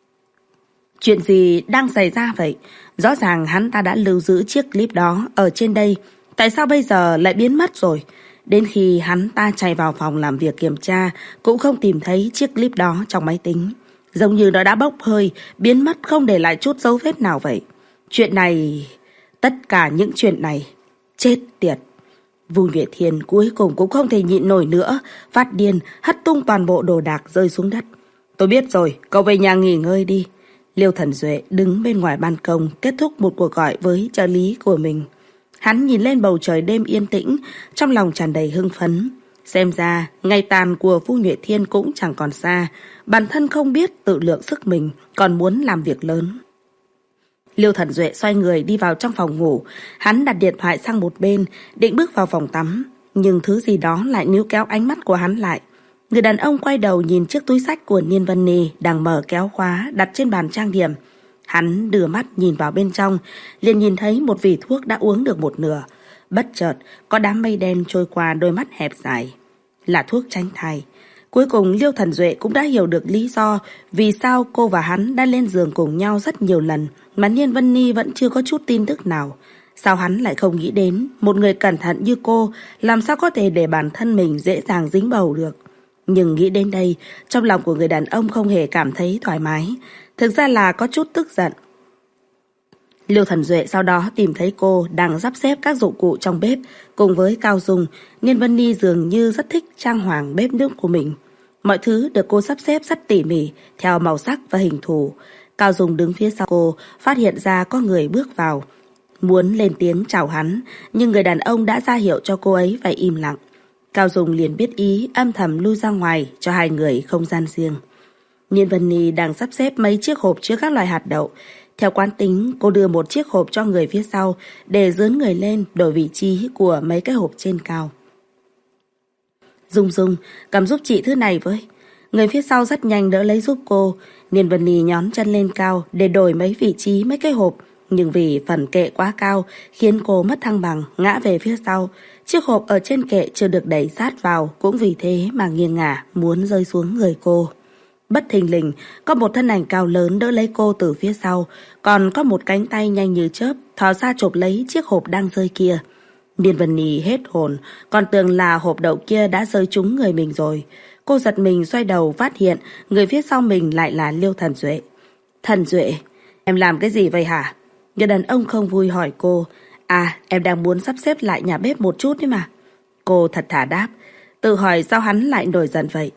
Chuyện gì đang xảy ra vậy? Rõ ràng hắn ta đã lưu giữ chiếc clip đó ở trên đây, tại sao bây giờ lại biến mất rồi? Đến khi hắn ta chạy vào phòng làm việc kiểm tra cũng không tìm thấy chiếc clip đó trong máy tính. Giống như nó đã bốc hơi, biến mất không để lại chút dấu vết nào vậy. Chuyện này... Tất cả những chuyện này... Chết tiệt! Vu Nhuệ Thiên cuối cùng cũng không thể nhịn nổi nữa, phát điên, hất tung toàn bộ đồ đạc rơi xuống đất. Tôi biết rồi, cậu về nhà nghỉ ngơi đi. Liêu Thần Duệ đứng bên ngoài ban công kết thúc một cuộc gọi với trợ lý của mình. Hắn nhìn lên bầu trời đêm yên tĩnh, trong lòng tràn đầy hưng phấn. Xem ra, ngày tàn của Vu Nhuệ Thiên cũng chẳng còn xa. Bản thân không biết tự lượng sức mình, còn muốn làm việc lớn. Liêu Thần Duệ xoay người đi vào trong phòng ngủ. Hắn đặt điện thoại sang một bên, định bước vào phòng tắm. Nhưng thứ gì đó lại níu kéo ánh mắt của hắn lại. Người đàn ông quay đầu nhìn chiếc túi xách của Niên Vân Ni đang mở kéo khóa đặt trên bàn trang điểm. Hắn đưa mắt nhìn vào bên trong, liền nhìn thấy một vỉ thuốc đã uống được một nửa. Bất chợt, có đám mây đen trôi qua đôi mắt hẹp dài. Là thuốc tránh thai. Cuối cùng Liêu Thần Duệ cũng đã hiểu được lý do vì sao cô và hắn đã lên giường cùng nhau rất nhiều lần mà Niên Vân Ni vẫn chưa có chút tin tức nào. Sao hắn lại không nghĩ đến một người cẩn thận như cô làm sao có thể để bản thân mình dễ dàng dính bầu được. Nhưng nghĩ đến đây, trong lòng của người đàn ông không hề cảm thấy thoải mái. Thực ra là có chút tức giận. Liêu Thần Duệ sau đó tìm thấy cô đang sắp xếp các dụng cụ trong bếp cùng với Cao Dung. Niên Vân Ni dường như rất thích trang hoàng bếp nước của mình. Mọi thứ được cô sắp xếp rất tỉ mỉ theo màu sắc và hình thù. Cao Dung đứng phía sau cô, phát hiện ra có người bước vào. Muốn lên tiếng chào hắn, nhưng người đàn ông đã ra hiệu cho cô ấy phải im lặng. Cao Dung liền biết ý, âm thầm lui ra ngoài cho hai người không gian riêng. Niên Vân Nhi đang sắp xếp mấy chiếc hộp chứa các loại hạt đậu. Theo quán tính, cô đưa một chiếc hộp cho người phía sau để dướn người lên đổi vị trí của mấy cái hộp trên cao. Dung Dung, cầm giúp chị thứ này với. Người phía sau rất nhanh đỡ lấy giúp cô. Niên Vân Nhi nhón chân lên cao để đổi mấy vị trí mấy cái hộp. Nhưng vì phần kệ quá cao khiến cô mất thăng bằng, ngã về phía sau. Chiếc hộp ở trên kệ chưa được đẩy sát vào, cũng vì thế mà nghiêng ngả muốn rơi xuống người cô. Bất thình lình, có một thân ảnh cao lớn đỡ lấy cô từ phía sau, còn có một cánh tay nhanh như chớp thò ra chộp lấy chiếc hộp đang rơi kia. Niên Vân Nhi hết hồn, còn tưởng là hộp đậu kia đã rơi trúng người mình rồi. Cô giật mình xoay đầu phát hiện người phía sau mình lại là Liêu Thần Duệ. Thần Duệ, em làm cái gì vậy hả? Người đàn ông không vui hỏi cô. À, em đang muốn sắp xếp lại nhà bếp một chút đấy mà. Cô thật thà đáp, tự hỏi sao hắn lại nổi giận vậy.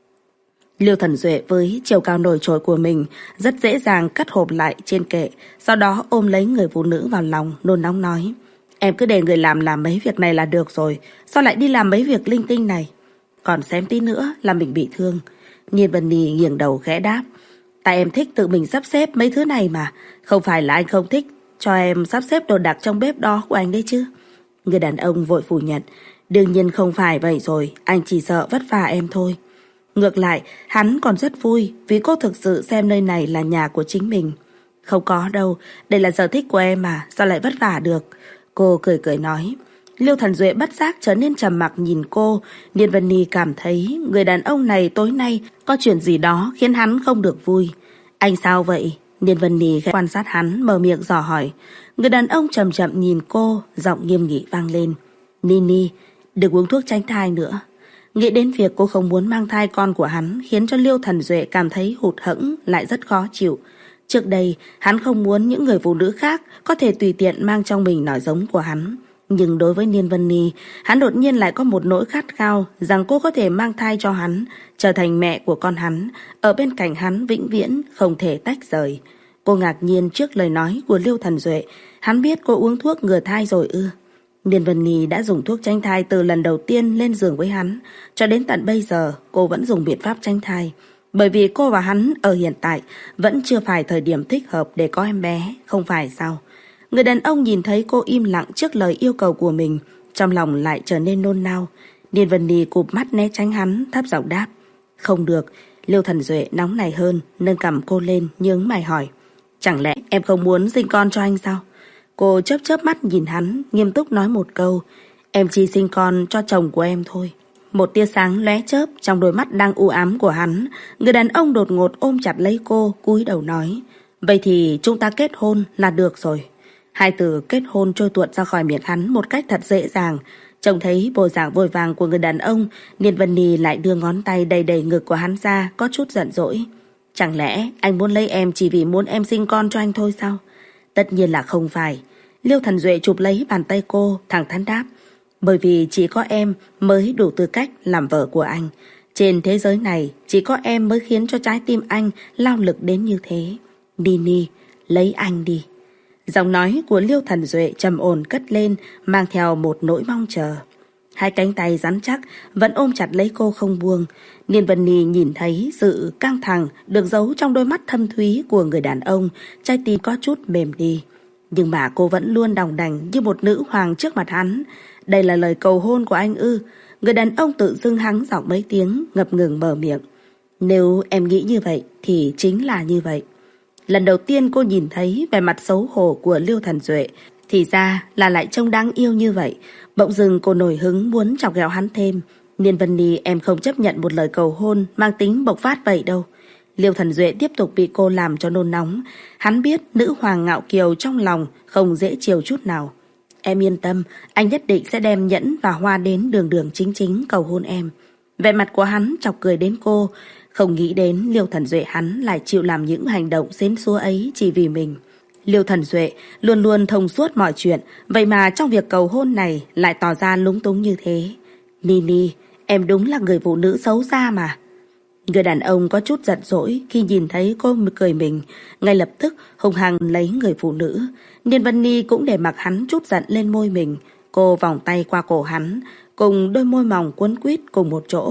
Liêu Thần Duệ với chiều cao nổi trội của mình rất dễ dàng cất hộp lại trên kệ, sau đó ôm lấy người phụ nữ vào lòng, nôn nóng nói. Em cứ để người làm làm mấy việc này là được rồi, sao lại đi làm mấy việc linh tinh này? Còn xém tí nữa là mình bị thương. Niên Vân Nhi nghiêng đầu khẽ đáp. Tại em thích tự mình sắp xếp mấy thứ này mà, không phải là anh không thích cho em sắp xếp đồ đạc trong bếp đó của anh đấy chứ. Người đàn ông vội phủ nhận. Đương nhiên không phải vậy rồi, anh chỉ sợ vất vả em thôi. Ngược lại, hắn còn rất vui vì cô thực sự xem nơi này là nhà của chính mình. Không có đâu, đây là sở thích của em mà, sao lại vất vả được? Cô cười cười nói. Liêu Thần Duệ bất giác trở nên trầm mặc nhìn cô. Niên Vân Nhi cảm thấy người đàn ông này tối nay có chuyện gì đó khiến hắn không được vui. Anh sao vậy? Niên Vân Nhi quan sát hắn, mở miệng dò hỏi. Người đàn ông chậm chậm nhìn cô, giọng nghiêm nghị vang lên. Nini, đừng uống thuốc tránh thai nữa. Nghĩ đến việc cô không muốn mang thai con của hắn khiến cho Liêu Thần Duệ cảm thấy hụt hẫng, lại rất khó chịu. Trước đây, hắn không muốn những người phụ nữ khác có thể tùy tiện mang trong mình nòi giống của hắn. Nhưng đối với Niên Vân Nhi, hắn đột nhiên lại có một nỗi khát khao rằng cô có thể mang thai cho hắn, trở thành mẹ của con hắn, ở bên cạnh hắn vĩnh viễn, không thể tách rời. Cô ngạc nhiên trước lời nói của Liêu Thần Duệ. Hắn biết cô uống thuốc ngừa thai rồi ư? Niên Vân Nhi đã dùng thuốc tránh thai từ lần đầu tiên lên giường với hắn. Cho đến tận bây giờ, cô vẫn dùng biện pháp tránh thai. Bởi vì cô và hắn ở hiện tại vẫn chưa phải thời điểm thích hợp để có em bé, không phải sao? Người đàn ông nhìn thấy cô im lặng trước lời yêu cầu của mình, trong lòng lại trở nên nôn nao. Niên Vân Nhi cụp mắt né tránh hắn, thấp giọng đáp. Không được. Liêu Thần Duệ nóng này hơn, nâng cằm cô lên, nhướng mày hỏi. Chẳng lẽ em không muốn sinh con cho anh sao? Cô chớp chớp mắt nhìn hắn, nghiêm túc nói một câu. Em chỉ sinh con cho chồng của em thôi. Một tia sáng lóe chớp trong đôi mắt đang u ám của hắn. Người đàn ông đột ngột ôm chặt lấy cô, cúi đầu nói. Vậy thì chúng ta kết hôn là được rồi. Hai từ kết hôn trôi tuột ra khỏi miệng hắn một cách thật dễ dàng. Trông thấy bộ dạng vội vàng của người đàn ông, Niên Vân Nhi lại đưa ngón tay đầy đầy ngực của hắn ra, có chút giận dỗi. Chẳng lẽ anh muốn lấy em chỉ vì muốn em sinh con cho anh thôi sao? Tất nhiên là không phải. Liêu Thần Duệ chụp lấy bàn tay cô, thẳng thắn đáp. Bởi vì chỉ có em mới đủ tư cách làm vợ của anh. Trên thế giới này, chỉ có em mới khiến cho trái tim anh lao lực đến như thế. Nini, lấy anh đi. Giọng nói của Liêu Thần Duệ trầm ổn cất lên, mang theo một nỗi mong chờ. Hai cánh tay rắn chắc vẫn ôm chặt lấy cô không buông. Niên Vân Nhi nhìn thấy sự căng thẳng được giấu trong đôi mắt thâm thúy của người đàn ông, trái tim có chút mềm đi. Nhưng mà cô vẫn luôn đòng đành như một nữ hoàng trước mặt hắn. Đây là lời cầu hôn của anh ư? Người đàn ông tự dưng hắng giọng mấy tiếng, ngập ngừng mở miệng. Nếu em nghĩ như vậy thì chính là như vậy. Lần đầu tiên cô nhìn thấy vẻ mặt xấu hổ của Liêu Thần Duệ, thì ra là lại trông đáng yêu như vậy. Bỗng dưng cô nổi hứng muốn chọc ghẹo hắn thêm. Niên Vân Nhi, em không chấp nhận một lời cầu hôn mang tính bộc phát vậy đâu. Liêu Thần Duệ tiếp tục bị cô làm cho nôn nóng. Hắn biết nữ hoàng ngạo kiều trong lòng không dễ chiều chút nào. Em yên tâm, anh nhất định sẽ đem nhẫn và hoa đến đường đường chính chính cầu hôn em. Vẻ mặt của hắn chọc cười đến cô. Không nghĩ đến Liêu Thần Duệ hắn lại chịu làm những hành động xến xúa ấy chỉ vì mình. Liêu Thần Duệ luôn luôn thông suốt mọi chuyện, vậy mà trong việc cầu hôn này lại tỏ ra lúng túng như thế. Nini, em đúng là người phụ nữ xấu xa mà. Người đàn ông có chút giận dỗi khi nhìn thấy cô cười mình, ngay lập tức hung hăng lấy người phụ nữ. Niên Vân Nhi cũng để mặc hắn chút giận lên môi mình. Cô vòng tay qua cổ hắn, cùng đôi môi mỏng quấn quýt cùng một chỗ.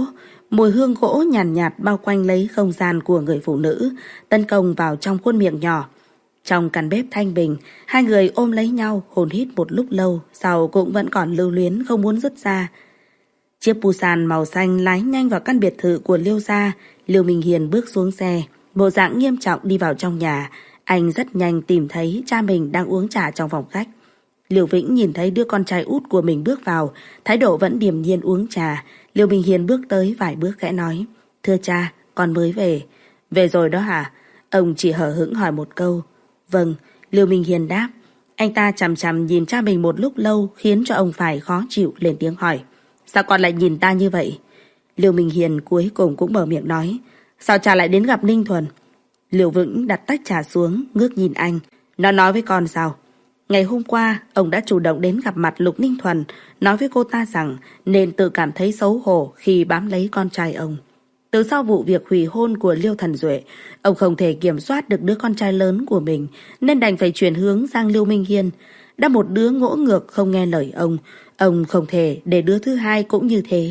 Mùi hương gỗ nhàn nhạt, nhạt bao quanh lấy không gian của người phụ nữ, tấn công vào trong khuôn miệng nhỏ. Trong căn bếp thanh bình, hai người ôm lấy nhau hôn hít một lúc lâu, sau cũng vẫn còn lưu luyến không muốn dứt ra. Chiếc Busan màu xanh lái nhanh vào căn biệt thự của Liêu gia. Liêu Minh Hiền bước xuống xe, bộ dạng nghiêm trọng đi vào trong nhà. Anh rất nhanh tìm thấy cha mình đang uống trà trong phòng khách. Liêu Vĩnh nhìn thấy đứa con trai út của mình bước vào, thái độ vẫn điềm nhiên uống trà. Liêu Minh Hiền bước tới vài bước khẽ nói: "Thưa cha, con mới về." "Về rồi đó hả?" Ông chỉ hờ hững hỏi một câu. "Vâng." Liêu Minh Hiền đáp. Anh ta chằm chằm nhìn cha mình một lúc lâu, khiến cho ông phải khó chịu, lên tiếng hỏi: "Sao con lại nhìn ta như vậy?" Liêu Minh Hiền cuối cùng cũng mở miệng nói: "Sao cha lại đến gặp Ninh Thuần?" Liêu Vĩnh đặt tách trà xuống, ngước nhìn anh. "Nó nói với con sao?" Ngày hôm qua, ông đã chủ động đến gặp mặt Lục Ninh Thuần, nói với cô ta rằng nên tự cảm thấy xấu hổ khi bám lấy con trai ông. Từ sau vụ việc hủy hôn của Liêu Thần Duệ, ông không thể kiểm soát được đứa con trai lớn của mình, nên đành phải chuyển hướng sang Liêu Minh Hiên. Đã một đứa ngỗ ngược không nghe lời ông, ông không thể để đứa thứ hai cũng như thế.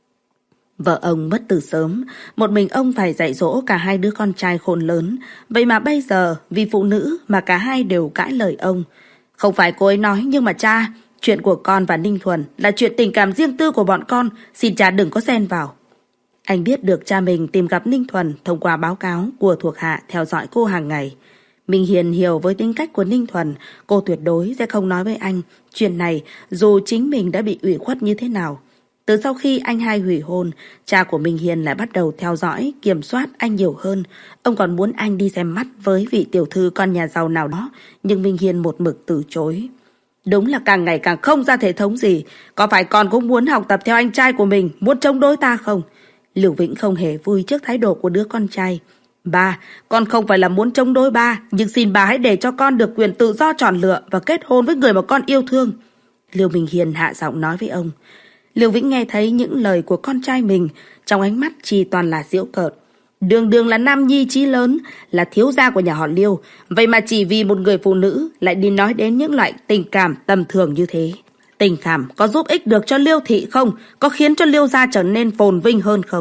Vợ ông mất từ sớm, một mình ông phải dạy dỗ cả hai đứa con trai khôn lớn. Vậy mà bây giờ, vì phụ nữ mà cả hai đều cãi lời ông. "Không phải cô ấy nói, nhưng mà cha, chuyện của con và Ninh Thuần là chuyện tình cảm riêng tư của bọn con, xin cha đừng có xen vào." Anh biết được cha mình tìm gặp Ninh Thuần thông qua báo cáo của thuộc hạ theo dõi cô hàng ngày. Minh Hiền hiểu với tính cách của Ninh Thuần, cô tuyệt đối sẽ không nói với anh chuyện này dù chính mình đã bị ủy khuất như thế nào. Từ sau khi anh hai hủy hôn, cha của Minh Hiền lại bắt đầu theo dõi, kiểm soát anh nhiều hơn. Ông còn muốn anh đi xem mắt với vị tiểu thư con nhà giàu nào đó, nhưng Minh Hiền một mực từ chối. Đúng là càng ngày càng không ra thể thống gì. Có phải con cũng muốn học tập theo anh trai của mình, muốn chống đối ta không? Lưu Vĩnh không hề vui trước thái độ của đứa con trai. "Ba, con không phải là muốn chống đối ba, nhưng xin ba hãy để cho con được quyền tự do chọn lựa và kết hôn với người mà con yêu thương." Liêu Minh Hiền hạ giọng nói với ông. Liêu Vĩnh nghe thấy những lời của con trai mình, trong ánh mắt chỉ toàn là giễu cợt. Đường đường là nam nhi chí lớn, là thiếu gia của nhà họ Liêu, vậy mà chỉ vì một người phụ nữ lại đi nói đến những loại tình cảm tầm thường như thế. Tình cảm có giúp ích được cho Liêu thị không? Có khiến cho Liêu gia trở nên phồn vinh hơn không?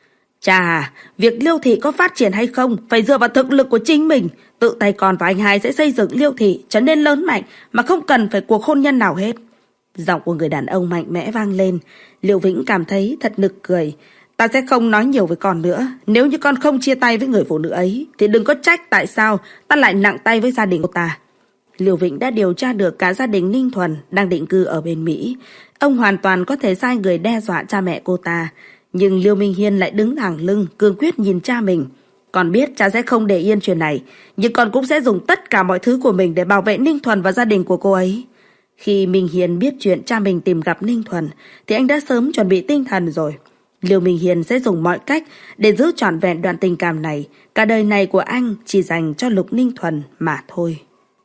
Cha à, việc Liêu thị có phát triển hay không phải dựa vào thực lực của chính mình. Tự tay con và anh hai sẽ xây dựng Liêu thị trở nên lớn mạnh mà không cần phải cuộc hôn nhân nào hết. Giọng của người đàn ông mạnh mẽ vang lên. Liêu Vĩnh cảm thấy thật nực cười. Ta sẽ không nói nhiều với con nữa. Nếu như con không chia tay với người phụ nữ ấy thì đừng có trách tại sao ta lại nặng tay với gia đình cô ta. Liêu Vĩnh đã điều tra được cả gia đình Ninh Thuần đang định cư ở bên Mỹ. Ông hoàn toàn có thể sai người đe dọa cha mẹ cô ta. Nhưng Liêu Minh Hiên lại đứng thẳng lưng, cương quyết nhìn cha mình. Con biết cha sẽ không để yên chuyện này, nhưng con cũng sẽ dùng tất cả mọi thứ của mình để bảo vệ Ninh Thuần và gia đình của cô ấy. Khi Minh Hiền biết chuyện cha mình tìm gặp Ninh Thuần thì anh đã sớm chuẩn bị tinh thần rồi. Liêu Minh Hiền sẽ dùng mọi cách để giữ trọn vẹn đoạn tình cảm này. Cả đời này của anh chỉ dành cho Lục Ninh Thuần mà thôi.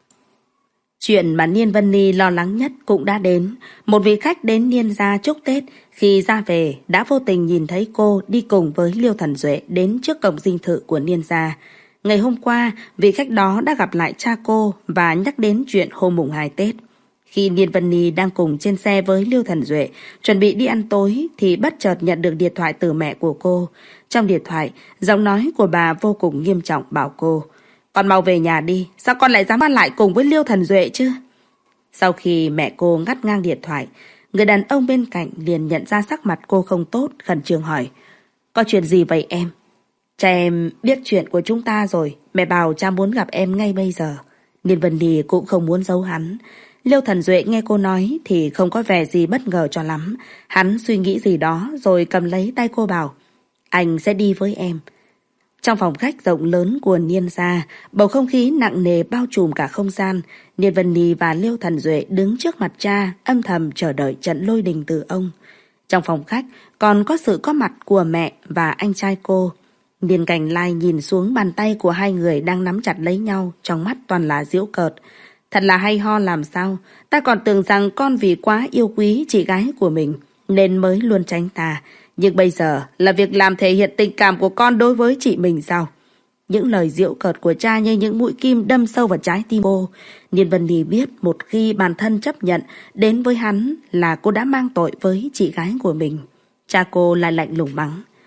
Chuyện mà Niên Vân Ni lo lắng nhất cũng đã đến. Một vị khách đến Niên gia chúc Tết, khi ra về đã vô tình nhìn thấy cô đi cùng với Liêu Thần Duệ đến trước cổng dinh thự của Niên gia. Ngày hôm qua, vị khách đó đã gặp lại cha cô và nhắc đến chuyện hôm mùng hai Tết. Khi Niên Vân Ni đang cùng trên xe với Liêu Thần Duệ chuẩn bị đi ăn tối thì bất chợt nhận được điện thoại từ mẹ của cô. Trong điện thoại, giọng nói của bà vô cùng nghiêm trọng bảo cô: "Con mau về nhà đi, sao con lại dám ăn lại cùng với Liêu Thần Duệ chứ?" Sau khi mẹ cô ngắt ngang điện thoại, người đàn ông bên cạnh liền nhận ra sắc mặt cô không tốt, khẩn trương hỏi: "Có chuyện gì vậy em?" "Cha em biết chuyện của chúng ta rồi, mẹ bảo cha muốn gặp em ngay bây giờ." Niên Vân Ni cũng không muốn giấu hắn. Liêu Thần Duệ nghe cô nói thì không có vẻ gì bất ngờ cho lắm. Hắn suy nghĩ gì đó rồi cầm lấy tay cô bảo: "Anh sẽ đi với em." Trong phòng khách rộng lớn của Niên gia, bầu không khí nặng nề bao trùm cả không gian. Niên Vân Ni và Liêu Thần Duệ đứng trước mặt cha, âm thầm chờ đợi trận lôi đình từ ông. Trong phòng khách còn có sự có mặt của mẹ và anh trai cô. Niên Cảnh Lai nhìn xuống bàn tay của hai người đang nắm chặt lấy nhau, trong mắt toàn là giễu cợt. Thật là hay ho làm sao, ta còn tưởng rằng con vì quá yêu quý chị gái của mình nên mới luôn tránh ta. Nhưng bây giờ là việc làm thể hiện tình cảm của con đối với chị mình sao? Những lời giễu cợt của cha như những mũi kim đâm sâu vào trái tim cô. Niên Vân Ni biết một khi bản thân chấp nhận đến với hắn là cô đã mang tội với chị gái của mình. Cha cô lại lạnh lùng mắng: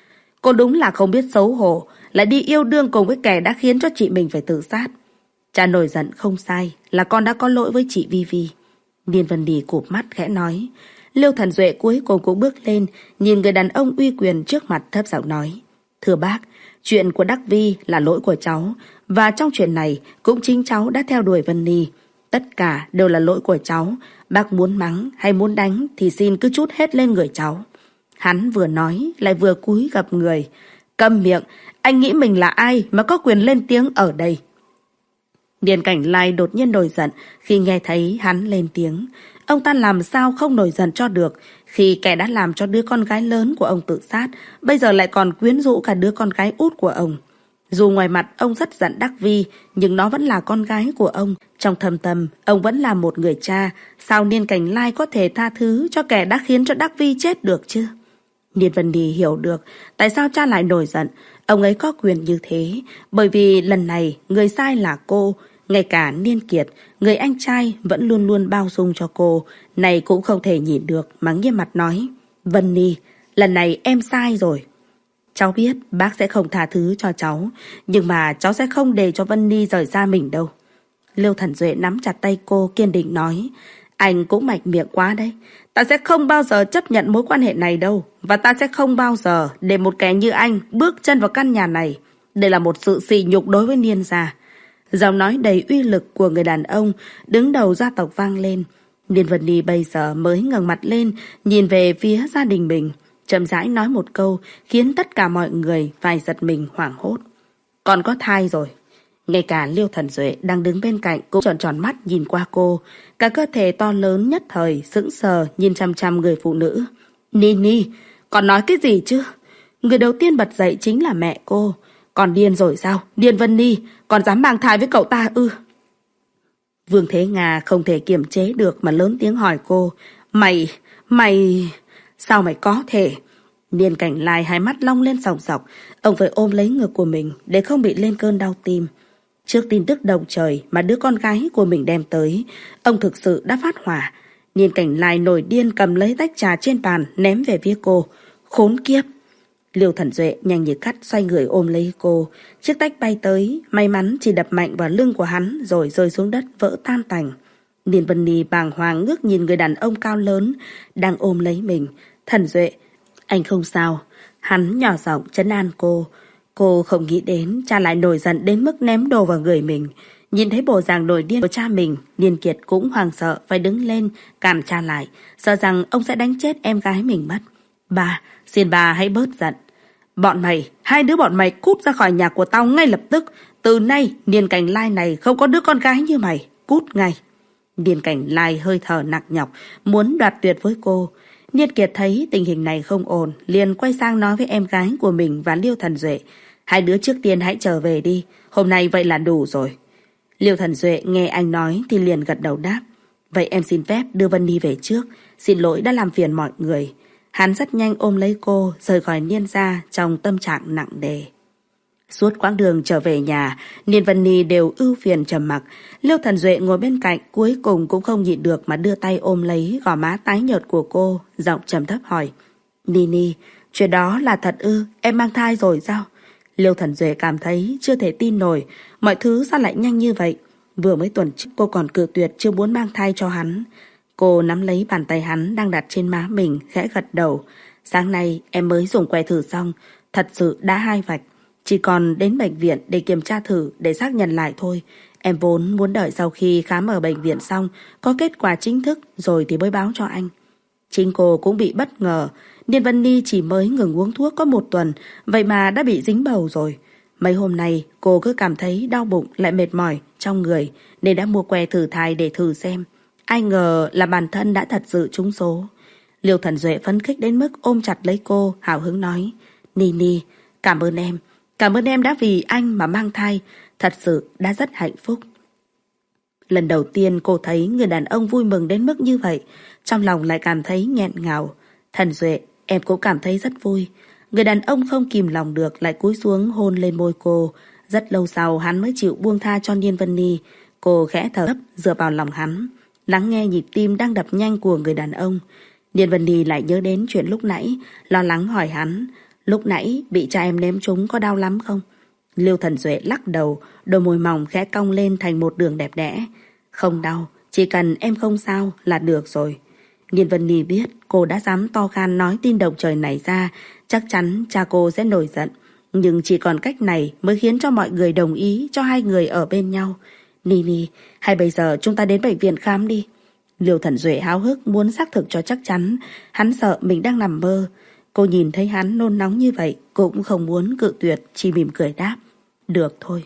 Cô đúng là không biết xấu hổ, lại đi yêu đương cùng với kẻ đã khiến cho chị mình phải tự sát. Cha nổi giận không sai, là con đã có lỗi với chị Vi Vi. Niên Vân Đi cụp mắt khẽ nói. Liêu Thần Duệ cuối cùng cũng bước lên, nhìn người đàn ông uy quyền trước mặt thấp giọng nói. Thưa bác, chuyện của Đắc Vi là lỗi của cháu, và trong chuyện này cũng chính cháu đã theo đuổi Vân Ni. Tất cả đều là lỗi của cháu, bác muốn mắng hay muốn đánh thì xin cứ trút hết lên người cháu. Hắn vừa nói lại vừa cúi gập người. Câm miệng, anh nghĩ mình là ai mà có quyền lên tiếng ở đây? Điền Cảnh Lai đột nhiên nổi giận khi nghe thấy hắn lên tiếng. Ông ta làm sao không nổi giận cho được khi kẻ đã làm cho đứa con gái lớn của ông tự sát, bây giờ lại còn quyến rũ cả đứa con gái út của ông. Dù ngoài mặt ông rất giận Đắc Vi, nhưng nó vẫn là con gái của ông. Trong thâm tâm, ông vẫn là một người cha. Sao Niên Cảnh Lai có thể tha thứ cho kẻ đã khiến cho Đắc Vi chết được chứ? Niên Vân Đi hiểu được tại sao cha lại nổi giận. Ông ấy có quyền như thế, bởi vì lần này người sai là cô. Ngay cả Niên Kiệt, người anh trai vẫn luôn luôn bao dung cho cô, này cũng không thể nhịn được mà nghiêm mặt nói. Vân Ni, lần này em sai rồi. Cháu biết bác sẽ không tha thứ cho cháu, nhưng mà cháu sẽ không để cho Vân Ni rời xa mình đâu. Liêu Thần Duệ nắm chặt tay cô kiên định nói. Anh cũng mạnh miệng quá đấy. Ta sẽ không bao giờ chấp nhận mối quan hệ này đâu. Và ta sẽ không bao giờ để một kẻ như anh bước chân vào căn nhà này. Đây là một sự sỉ nhục đối với Niên gia. Giọng nói đầy uy lực của người đàn ông đứng đầu gia tộc vang lên. Niên Vân Ni bây giờ mới ngẩng mặt lên, nhìn về phía gia đình mình, chậm rãi nói một câu khiến tất cả mọi người phải giật mình hoảng hốt. Con có thai rồi. Ngay cả Liêu Thần Duệ đang đứng bên cạnh cũng tròn tròn mắt nhìn qua cô. Cả cơ thể to lớn nhất thời sững sờ nhìn chăm chăm người phụ nữ. Ni Ni, con nói cái gì chứ? Người đầu tiên bật dậy chính là mẹ cô. Còn điên rồi sao? Điên Vân Ni, còn dám mang thai với cậu ta ư? Vương Thế Nga không thể kiềm chế được mà lớn tiếng hỏi cô. Mày, mày... Sao mày có thể? Niên Cảnh Lai hai mắt long lên sòng sọc. Ông phải ôm lấy ngực của mình để không bị lên cơn đau tim. Trước tin tức động trời mà đứa con gái của mình đem tới, ông thực sự đã phát hỏa. Niên Cảnh Lai nổi điên cầm lấy tách trà trên bàn ném về phía cô. Khốn kiếp! Liêu Thần Duệ nhanh như cắt xoay người ôm lấy cô. Chiếc tách bay tới, may mắn chỉ đập mạnh vào lưng của hắn rồi rơi xuống đất vỡ tan tành. Niên Vân Ni bàng hoàng ngước nhìn người đàn ông cao lớn đang ôm lấy mình. Thần Duệ, anh không sao. Hắn nhỏ giọng trấn an cô. Cô không nghĩ đến cha lại nổi giận đến mức ném đồ vào người mình. Nhìn thấy bộ dạng nổi điên của cha mình, Niên Kiệt cũng hoảng sợ phải đứng lên cản cha lại, sợ rằng ông sẽ đánh chết em gái mình mất. Bà, xin bà hãy bớt giận. Bọn mày, hai đứa bọn mày cút ra khỏi nhà của tao ngay lập tức. Từ nay, Niên Cảnh Lai này không có đứa con gái như mày. Cút ngay. Niên Cảnh Lai hơi thở nặng nhọc, muốn đoạt tuyệt với cô. Niên Kiệt thấy tình hình này không ổn, liền quay sang nói với em gái của mình và Liêu Thần Duệ. Hai đứa trước tiên hãy trở về đi, hôm nay vậy là đủ rồi. Liêu Thần Duệ nghe anh nói thì liền gật đầu đáp. Vậy em xin phép đưa Vân Ni về trước, xin lỗi đã làm phiền mọi người. Hắn rất nhanh ôm lấy cô, rời khỏi Niên gia trong tâm trạng nặng nề. Suốt quãng đường trở về nhà, Niên Vân Ni đều ưu phiền trầm mặc. Liêu Thần Duệ ngồi bên cạnh cuối cùng cũng không nhịn được mà đưa tay ôm lấy gò má tái nhợt của cô, giọng trầm thấp hỏi. Ni Ni, chuyện đó là thật ư? Em mang thai rồi sao? Liêu Thần Duệ cảm thấy chưa thể tin nổi, mọi thứ sao lại nhanh như vậy? Vừa mới tuần trước cô còn cự tuyệt chưa muốn mang thai cho hắn. Cô nắm lấy bàn tay hắn đang đặt trên má mình, khẽ gật đầu. Sáng nay em mới dùng que thử xong, thật sự đã hai vạch. Chỉ còn đến bệnh viện để kiểm tra thử để xác nhận lại thôi. Em vốn muốn đợi sau khi khám ở bệnh viện xong, có kết quả chính thức rồi thì mới báo cho anh. Chính cô cũng bị bất ngờ. Niên Vân Ni chỉ mới ngừng uống thuốc có một tuần, vậy mà đã bị dính bầu rồi. Mấy hôm nay cô cứ cảm thấy đau bụng lại mệt mỏi trong người nên đã mua que thử thai để thử xem. Ai ngờ là bản thân đã thật sự trúng số. Liêu Thần Duệ phấn khích đến mức ôm chặt lấy cô, hào hứng nói. Ni Ni, cảm ơn em. Cảm ơn em đã vì anh mà mang thai. Thật sự đã rất hạnh phúc. Lần đầu tiên cô thấy người đàn ông vui mừng đến mức như vậy, trong lòng lại cảm thấy nghẹn ngào. Thần Duệ, em cũng cảm thấy rất vui. Người đàn ông không kìm lòng được lại cúi xuống hôn lên môi cô. Rất lâu sau hắn mới chịu buông tha cho Niên Vân Ni. Cô khẽ thở gấp dựa vào lòng hắn, lắng nghe nhịp tim đang đập nhanh của người đàn ông. Niên Vân Ni lại nhớ đến chuyện lúc nãy, lo lắng hỏi hắn. Lúc nãy bị cha em ném trúng có đau lắm không? Liêu Thần Duệ lắc đầu, đôi môi mỏng khẽ cong lên thành một đường đẹp đẽ. Không đau, chỉ cần em không sao là được rồi. Nhiên Vân Nhi biết cô đã dám to gan nói tin động trời này ra, chắc chắn cha cô sẽ nổi giận. Nhưng chỉ còn cách này mới khiến cho mọi người đồng ý cho hai người ở bên nhau. Nini, hay bây giờ chúng ta đến bệnh viện khám đi. Liêu Thần Duệ háo hức muốn xác thực cho chắc chắn, hắn sợ mình đang nằm mơ. Cô nhìn thấy hắn nôn nóng như vậy cũng không muốn cự tuyệt, chỉ mỉm cười đáp. Được thôi.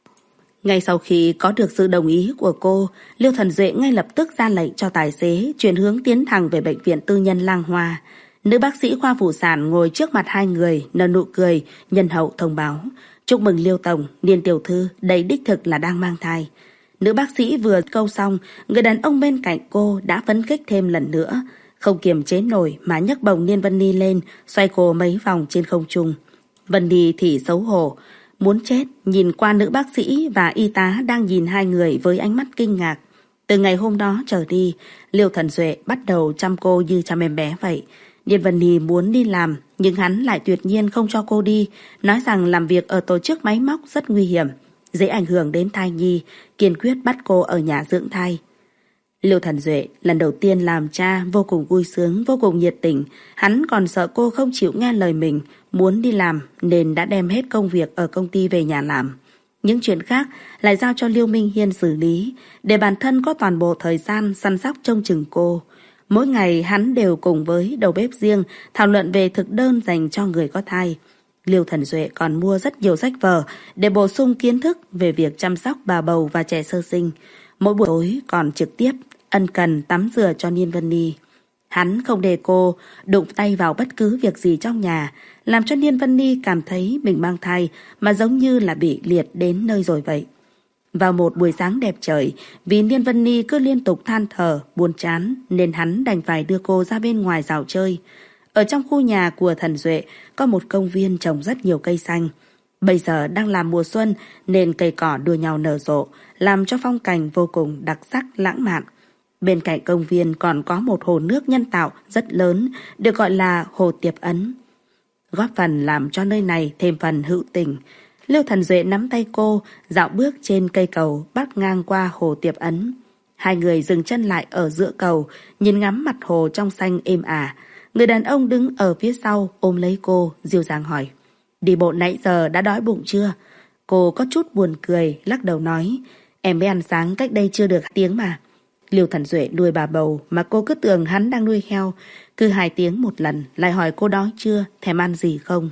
Ngay sau khi có được sự đồng ý của cô, Liêu Thần Duệ ngay lập tức ra lệnh cho tài xế chuyển hướng tiến thẳng về bệnh viện tư nhân Lang Hoa. Nữ bác sĩ khoa phụ sản ngồi trước mặt hai người, nở nụ cười, nhân hậu thông báo. Chúc mừng Liêu Tổng, Niên tiểu thư, đây đích thực là đang mang thai. Nữ bác sĩ vừa câu xong, người đàn ông bên cạnh cô đã phấn khích thêm lần nữa. Không kiềm chế nổi mà nhấc bổng Niên Vân Ni lên, xoay cô mấy vòng trên không trung. Vân Ni thì xấu hổ, muốn chết, nhìn qua nữ bác sĩ và y tá đang nhìn hai người với ánh mắt kinh ngạc. Từ ngày hôm đó trở đi, Liêu Thần Duệ bắt đầu chăm cô như chăm em bé vậy. Niên Vân Nhi muốn đi làm, nhưng hắn lại tuyệt nhiên không cho cô đi, nói rằng làm việc ở tổ chức máy móc rất nguy hiểm, dễ ảnh hưởng đến thai nhi, kiên quyết bắt cô ở nhà dưỡng thai. Liêu Thần Duệ lần đầu tiên làm cha vô cùng vui sướng, vô cùng nhiệt tình. Hắn còn sợ cô không chịu nghe lời mình, muốn đi làm nên đã đem hết công việc ở công ty về nhà làm. Những chuyện khác lại giao cho Liêu Minh Hiên xử lý, để bản thân có toàn bộ thời gian săn sóc trông chừng cô. Mỗi ngày hắn đều cùng với đầu bếp riêng thảo luận về thực đơn dành cho người có thai. Liêu Thần Duệ còn mua rất nhiều sách vở để bổ sung kiến thức về việc chăm sóc bà bầu và trẻ sơ sinh. Mỗi buổi tối còn trực tiếp ân cần tắm rửa cho Niên Vân Nhi. Hắn không để cô đụng tay vào bất cứ việc gì trong nhà, làm cho Niên Vân Nhi cảm thấy mình mang thai mà giống như là bị liệt đến nơi rồi vậy. Vào một buổi sáng đẹp trời, vì Niên Vân Nhi cứ liên tục than thở, buồn chán, nên hắn đành phải đưa cô ra bên ngoài dạo chơi. Ở trong khu nhà của Thần Duệ có một công viên trồng rất nhiều cây xanh. Bây giờ đang là mùa xuân nên cây cỏ đua nhau nở rộ, làm cho phong cảnh vô cùng đặc sắc lãng mạn. Bên cạnh công viên còn có một hồ nước nhân tạo rất lớn, được gọi là Hồ Tiệp Ấn. Góp phần làm cho nơi này thêm phần hữu tình, Liêu Thần Duệ nắm tay cô, dạo bước trên cây cầu bắt ngang qua Hồ Tiệp Ấn. Hai người dừng chân lại ở giữa cầu, nhìn ngắm mặt hồ trong xanh êm ả. Người đàn ông đứng ở phía sau ôm lấy cô, dịu dàng hỏi. Đi bộ nãy giờ đã đói bụng chưa? Cô có chút buồn cười, lắc đầu nói. Em mới ăn sáng cách đây chưa được tiếng mà. Liêu Thần Duệ nuôi bà bầu mà cô cứ tưởng hắn đang nuôi heo. Cứ hai tiếng một lần lại hỏi cô đói chưa, thèm ăn gì không.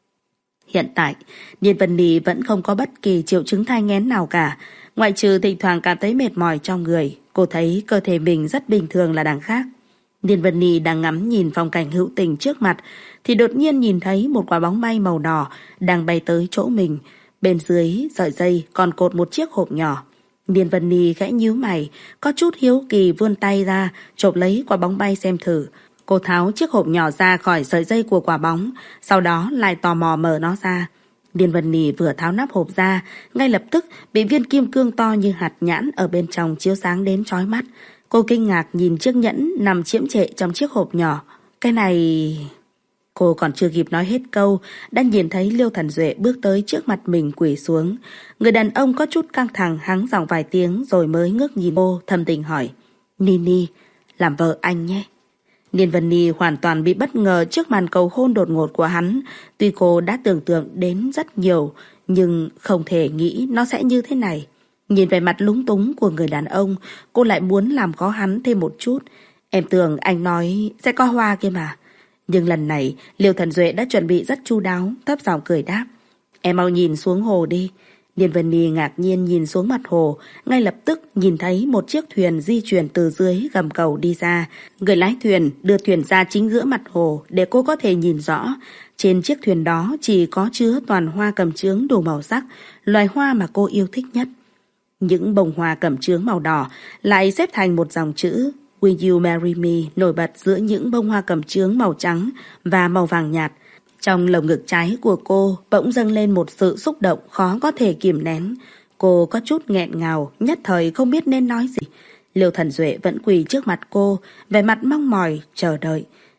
Hiện tại, Niên Vân Nhi vẫn không có bất kỳ triệu chứng thai nghén nào cả. Ngoại trừ thỉnh thoảng cảm thấy mệt mỏi trong người, cô thấy cơ thể mình rất bình thường là đằng khác. Niên Vân Nhi đang ngắm nhìn phong cảnh hữu tình trước mặt, thì đột nhiên nhìn thấy một quả bóng bay màu đỏ đang bay tới chỗ mình. Bên dưới sợi dây còn cột một chiếc hộp nhỏ. Niên Vân Nhi khẽ nhíu mày, có chút hiếu kỳ vươn tay ra, chộp lấy quả bóng bay xem thử. Cô tháo chiếc hộp nhỏ ra khỏi sợi dây của quả bóng, sau đó lại tò mò mở nó ra. Niên Vân Nhi vừa tháo nắp hộp ra, ngay lập tức bị viên kim cương to như hạt nhãn ở bên trong chiếu sáng đến chói mắt. Cô kinh ngạc nhìn chiếc nhẫn nằm chiếm trệ trong chiếc hộp nhỏ. Cái này... Cô còn chưa kịp nói hết câu, đã nhìn thấy Liêu Thần Duệ bước tới trước mặt mình quỳ xuống. Người đàn ông có chút căng thẳng hắng giọng vài tiếng rồi mới ngước nhìn cô, thầm tình hỏi. Nini, làm vợ anh nhé. Niên Vân Nhi hoàn toàn bị bất ngờ trước màn cầu hôn đột ngột của hắn. Tuy cô đã tưởng tượng đến rất nhiều, nhưng không thể nghĩ nó sẽ như thế này. Nhìn về mặt lúng túng của người đàn ông, cô lại muốn làm khó hắn thêm một chút. Em tưởng anh nói sẽ có hoa kia mà. Nhưng lần này, Liêu Thần Duệ đã chuẩn bị rất chu đáo, thấp giọng cười đáp. Em mau nhìn xuống hồ đi. Niên Vân Nhi ngạc nhiên nhìn xuống mặt hồ, ngay lập tức nhìn thấy một chiếc thuyền di chuyển từ dưới gầm cầu đi ra. Người lái thuyền đưa thuyền ra chính giữa mặt hồ để cô có thể nhìn rõ. Trên chiếc thuyền đó chỉ có chứa toàn hoa cẩm chướng đủ màu sắc, loài hoa mà cô yêu thích nhất. Những bông hoa cẩm chướng màu đỏ lại xếp thành một dòng chữ Will you marry me nổi bật giữa những bông hoa cẩm chướng màu trắng và màu vàng nhạt. Trong lồng ngực trái của cô bỗng dâng lên một sự xúc động khó có thể kìm nén. Cô có chút nghẹn ngào, nhất thời không biết nên nói gì. Liêu Thần Duệ vẫn quỳ trước mặt cô, vẻ mặt mong mỏi, chờ đợi.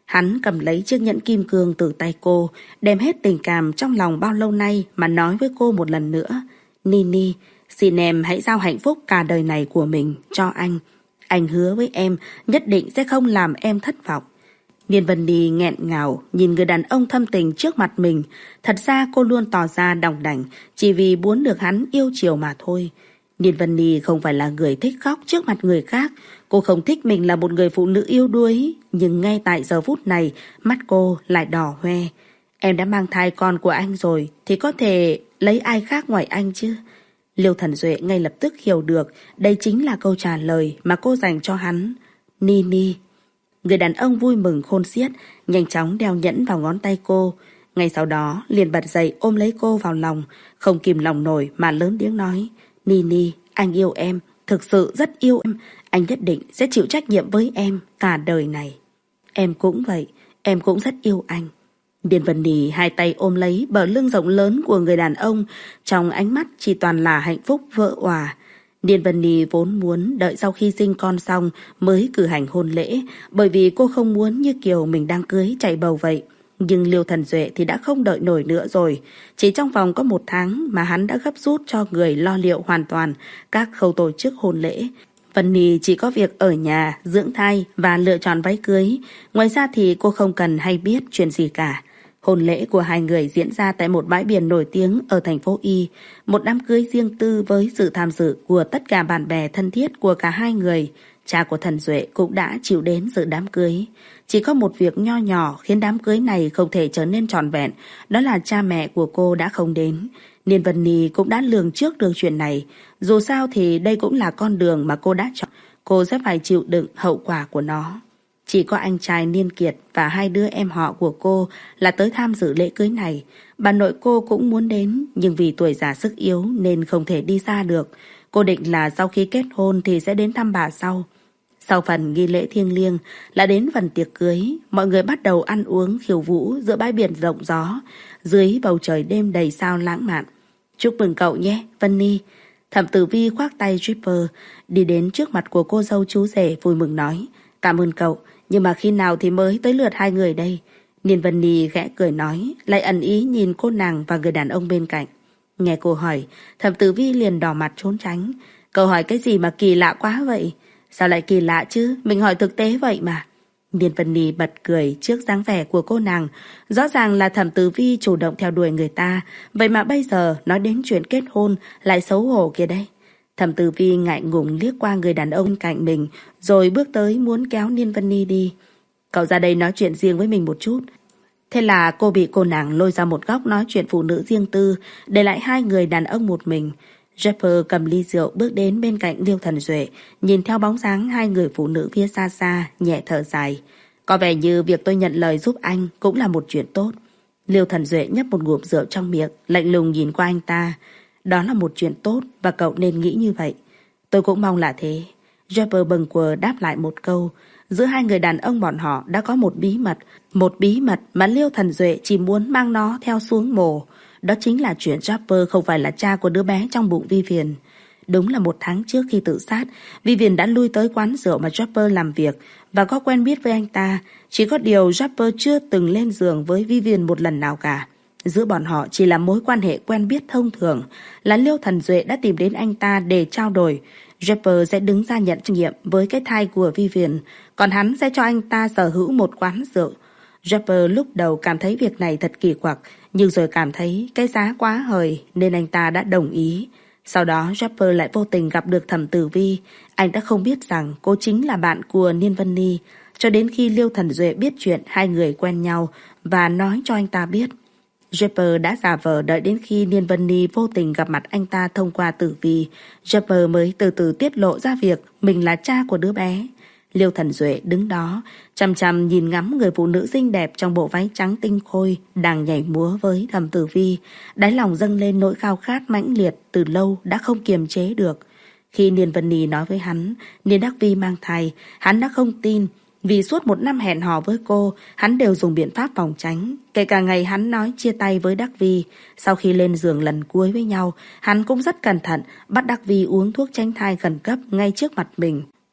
Hắn cầm lấy chiếc nhẫn kim cương từ tay cô, đem hết tình cảm trong lòng bao lâu nay mà nói với cô một lần nữa. Nini, xin em hãy giao hạnh phúc cả đời này của mình cho anh. Anh hứa với em nhất định sẽ không làm em thất vọng. Niên Vân Ni nghẹn ngào nhìn người đàn ông thâm tình trước mặt mình. Thật ra cô luôn tỏ ra đòng đảnh chỉ vì muốn được hắn yêu chiều mà thôi. Niên Vân Ni không phải là người thích khóc trước mặt người khác. Cô không thích mình là một người phụ nữ yếu đuối. Nhưng ngay tại giờ phút này, mắt cô lại đỏ hoe. Em đã mang thai con của anh rồi thì có thể lấy ai khác ngoài anh chứ? Liêu Thần Duệ ngay lập tức hiểu được đây chính là câu trả lời mà cô dành cho hắn. Nini. Người đàn ông vui mừng khôn xiết, nhanh chóng đeo nhẫn vào ngón tay cô. Ngay sau đó liền bật dậy ôm lấy cô vào lòng, không kìm lòng nổi mà lớn tiếng nói. Nini, anh yêu em, thực sự rất yêu em. Anh nhất định sẽ chịu trách nhiệm với em cả đời này. Em cũng vậy, em cũng rất yêu anh. Niên Vân Ni hai tay ôm lấy bờ lưng rộng lớn của người đàn ông, trong ánh mắt chỉ toàn là hạnh phúc vỡ òa. Niên Vân Ni vốn muốn đợi sau khi sinh con xong mới cử hành hôn lễ, bởi vì cô không muốn như kiểu mình đang cưới chạy bầu vậy. Nhưng Liêu Thần Duệ thì đã không đợi nổi nữa rồi. Chỉ trong vòng có một tháng mà hắn đã gấp rút cho người lo liệu hoàn toàn các khâu tổ chức hôn lễ. Vân Ni chỉ có việc ở nhà, dưỡng thai và lựa chọn váy cưới. Ngoài ra thì cô không cần hay biết chuyện gì cả. Hôn lễ của hai người diễn ra tại một bãi biển nổi tiếng ở thành phố Y. Một đám cưới riêng tư với sự tham dự của tất cả bạn bè thân thiết của cả hai người. Cha của Thần Duệ cũng đã chịu đến dự đám cưới. Chỉ có một việc nho nhỏ khiến đám cưới này không thể trở nên trọn vẹn. Đó là cha mẹ của cô đã không đến. Niên Vân Ni cũng đã lường trước được chuyện này. Dù sao thì đây cũng là con đường mà cô đã chọn. Cô sẽ phải chịu đựng hậu quả của nó. Chỉ có anh trai Niên Kiệt và hai đứa em họ của cô là tới tham dự lễ cưới này. Bà nội cô cũng muốn đến, nhưng vì tuổi già sức yếu nên không thể đi xa được. Cô định là sau khi kết hôn thì sẽ đến thăm bà sau. Sau phần nghi lễ thiêng liêng là đến phần tiệc cưới. Mọi người bắt đầu ăn uống khiêu vũ giữa bãi biển rộng gió, dưới bầu trời đêm đầy sao lãng mạn. Chúc mừng cậu nhé, Vân Ni. Thẩm Tử Vi khoác tay Dripper, đi đến trước mặt của cô dâu chú rể vui mừng nói. Cảm ơn cậu, nhưng mà khi nào thì mới tới lượt hai người đây? Niên Vân Ni khẽ cười nói, lại ẩn ý nhìn cô nàng và người đàn ông bên cạnh. Nghe cô hỏi, Thẩm Tử Vi liền đỏ mặt trốn tránh. Cậu hỏi cái gì mà kỳ lạ quá vậy? Sao lại kỳ lạ chứ? Mình hỏi thực tế vậy mà. Niên Vân Ni bật cười trước dáng vẻ của cô nàng. Rõ ràng là Thẩm Tử Vi chủ động theo đuổi người ta, vậy mà bây giờ nói đến chuyện kết hôn lại xấu hổ kia đây. Thẩm Tử Vi ngại ngùng liếc qua người đàn ông cạnh mình, rồi bước tới muốn kéo Niên Vân Ni đi. Cậu ra đây nói chuyện riêng với mình một chút. Thế là cô bị cô nàng lôi ra một góc nói chuyện phụ nữ riêng tư, để lại hai người đàn ông một mình. Japper cầm ly rượu bước đến bên cạnh Liêu Thần Duệ, nhìn theo bóng dáng hai người phụ nữ phía xa xa, nhẹ thở dài. Có vẻ như việc tôi nhận lời giúp anh cũng là một chuyện tốt. Liêu Thần Duệ nhấp một ngụm rượu trong miệng, lạnh lùng nhìn qua anh ta. Đó là một chuyện tốt và cậu nên nghĩ như vậy. Tôi cũng mong là thế. Japper bâng quờ đáp lại một câu. Giữa hai người đàn ông bọn họ đã có một bí mật. Một bí mật mà Liêu Thần Duệ chỉ muốn mang nó theo xuống mồ. Đó chính là chuyện Japper không phải là cha của đứa bé trong bụng Vivian. Đúng là một tháng trước khi tự sát, Vivian đã lui tới quán rượu mà Japper làm việc và có quen biết với anh ta. Chỉ có điều Japper chưa từng lên giường với Vivian một lần nào cả. Giữa bọn họ chỉ là mối quan hệ quen biết thông thường. Là Liêu Thần Duệ đã tìm đến anh ta để trao đổi. Japper sẽ đứng ra nhận trách nhiệm với cái thai của Vivian, còn hắn sẽ cho anh ta sở hữu một quán rượu. Japper lúc đầu cảm thấy việc này thật kỳ quặc, nhưng rồi cảm thấy cái giá quá hời nên anh ta đã đồng ý. Sau đó Japper lại vô tình gặp được Thẩm Tử Vi. Anh đã không biết rằng cô chính là bạn của Niên Vân Ni, cho đến khi Liêu Thần Duệ biết chuyện hai người quen nhau và nói cho anh ta biết. Japper đã giả vờ đợi đến khi Niên Vân Ni vô tình gặp mặt anh ta thông qua Tử Vi. Japper mới từ từ tiết lộ ra việc mình là cha của đứa bé. Liêu Thần Duệ đứng đó, chằm chằm nhìn ngắm người phụ nữ xinh đẹp trong bộ váy trắng tinh khôi đang nhảy múa với Thẩm Tử Vi. Đáy lòng dâng lên nỗi khao khát mãnh liệt từ lâu đã không kiềm chế được. Khi Niên Vân Ni nói với hắn Niên Đắc Vi mang thai, hắn đã không tin. Vì suốt một năm hẹn hò với cô, hắn đều dùng biện pháp phòng tránh. Kể cả ngày hắn nói chia tay với Đắc Vi, sau khi lên giường lần cuối với nhau, hắn cũng rất cẩn thận bắt Đắc Vi uống thuốc tránh thai khẩn cấp ngay trước mặt mình.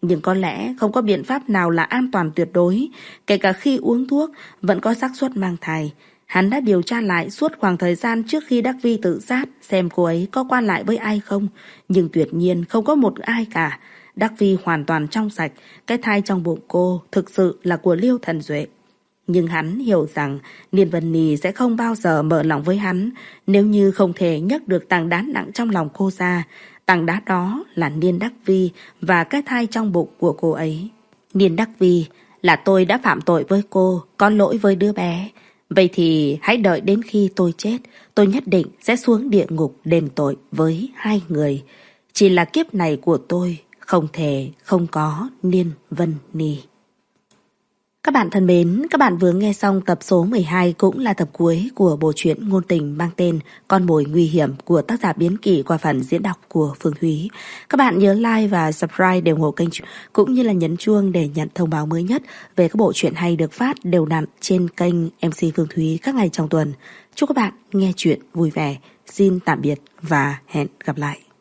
Nhưng có lẽ không có biện pháp nào là an toàn tuyệt đối. Kể cả khi uống thuốc vẫn có xác suất mang thai. Hắn đã điều tra lại suốt khoảng thời gian trước khi Đắc Vi tự sát, xem cô ấy có qua lại với ai không. Nhưng tuyệt nhiên không có một ai cả. Đắc Vi hoàn toàn trong sạch. Cái thai trong bụng cô thực sự là của Liêu Thần Duệ. Nhưng hắn hiểu rằng Niên Vân Nhi sẽ không bao giờ mở lòng với hắn. Nếu như không thể nhấc được tảng đá nặng trong lòng cô ra. Tảng đá đó là Niên Đắc Vi và cái thai trong bụng của cô ấy. Niên Đắc Vi, là tôi đã phạm tội với cô, có lỗi với đứa bé. Vậy thì hãy đợi đến khi tôi chết, tôi nhất định sẽ xuống địa ngục đền tội với hai người. Chỉ là kiếp này của tôi không thể không có Niên Vân Nhi. Các bạn thân mến, các bạn vừa nghe xong tập số mười hai, cũng là tập cuối của bộ truyện ngôn tình mang tên Con mồi nguy hiểm của tác giả Biến Kỷ qua phần diễn đọc của Phương Thúy. Các bạn nhớ like và subscribe để ủng hộ kênh, cũng như là nhấn chuông để nhận thông báo mới nhất về các bộ truyện hay được phát đều đặn trên kênh em xê Phương Thúy các ngày trong tuần. Chúc các bạn nghe chuyện vui vẻ. Xin tạm biệt và hẹn gặp lại.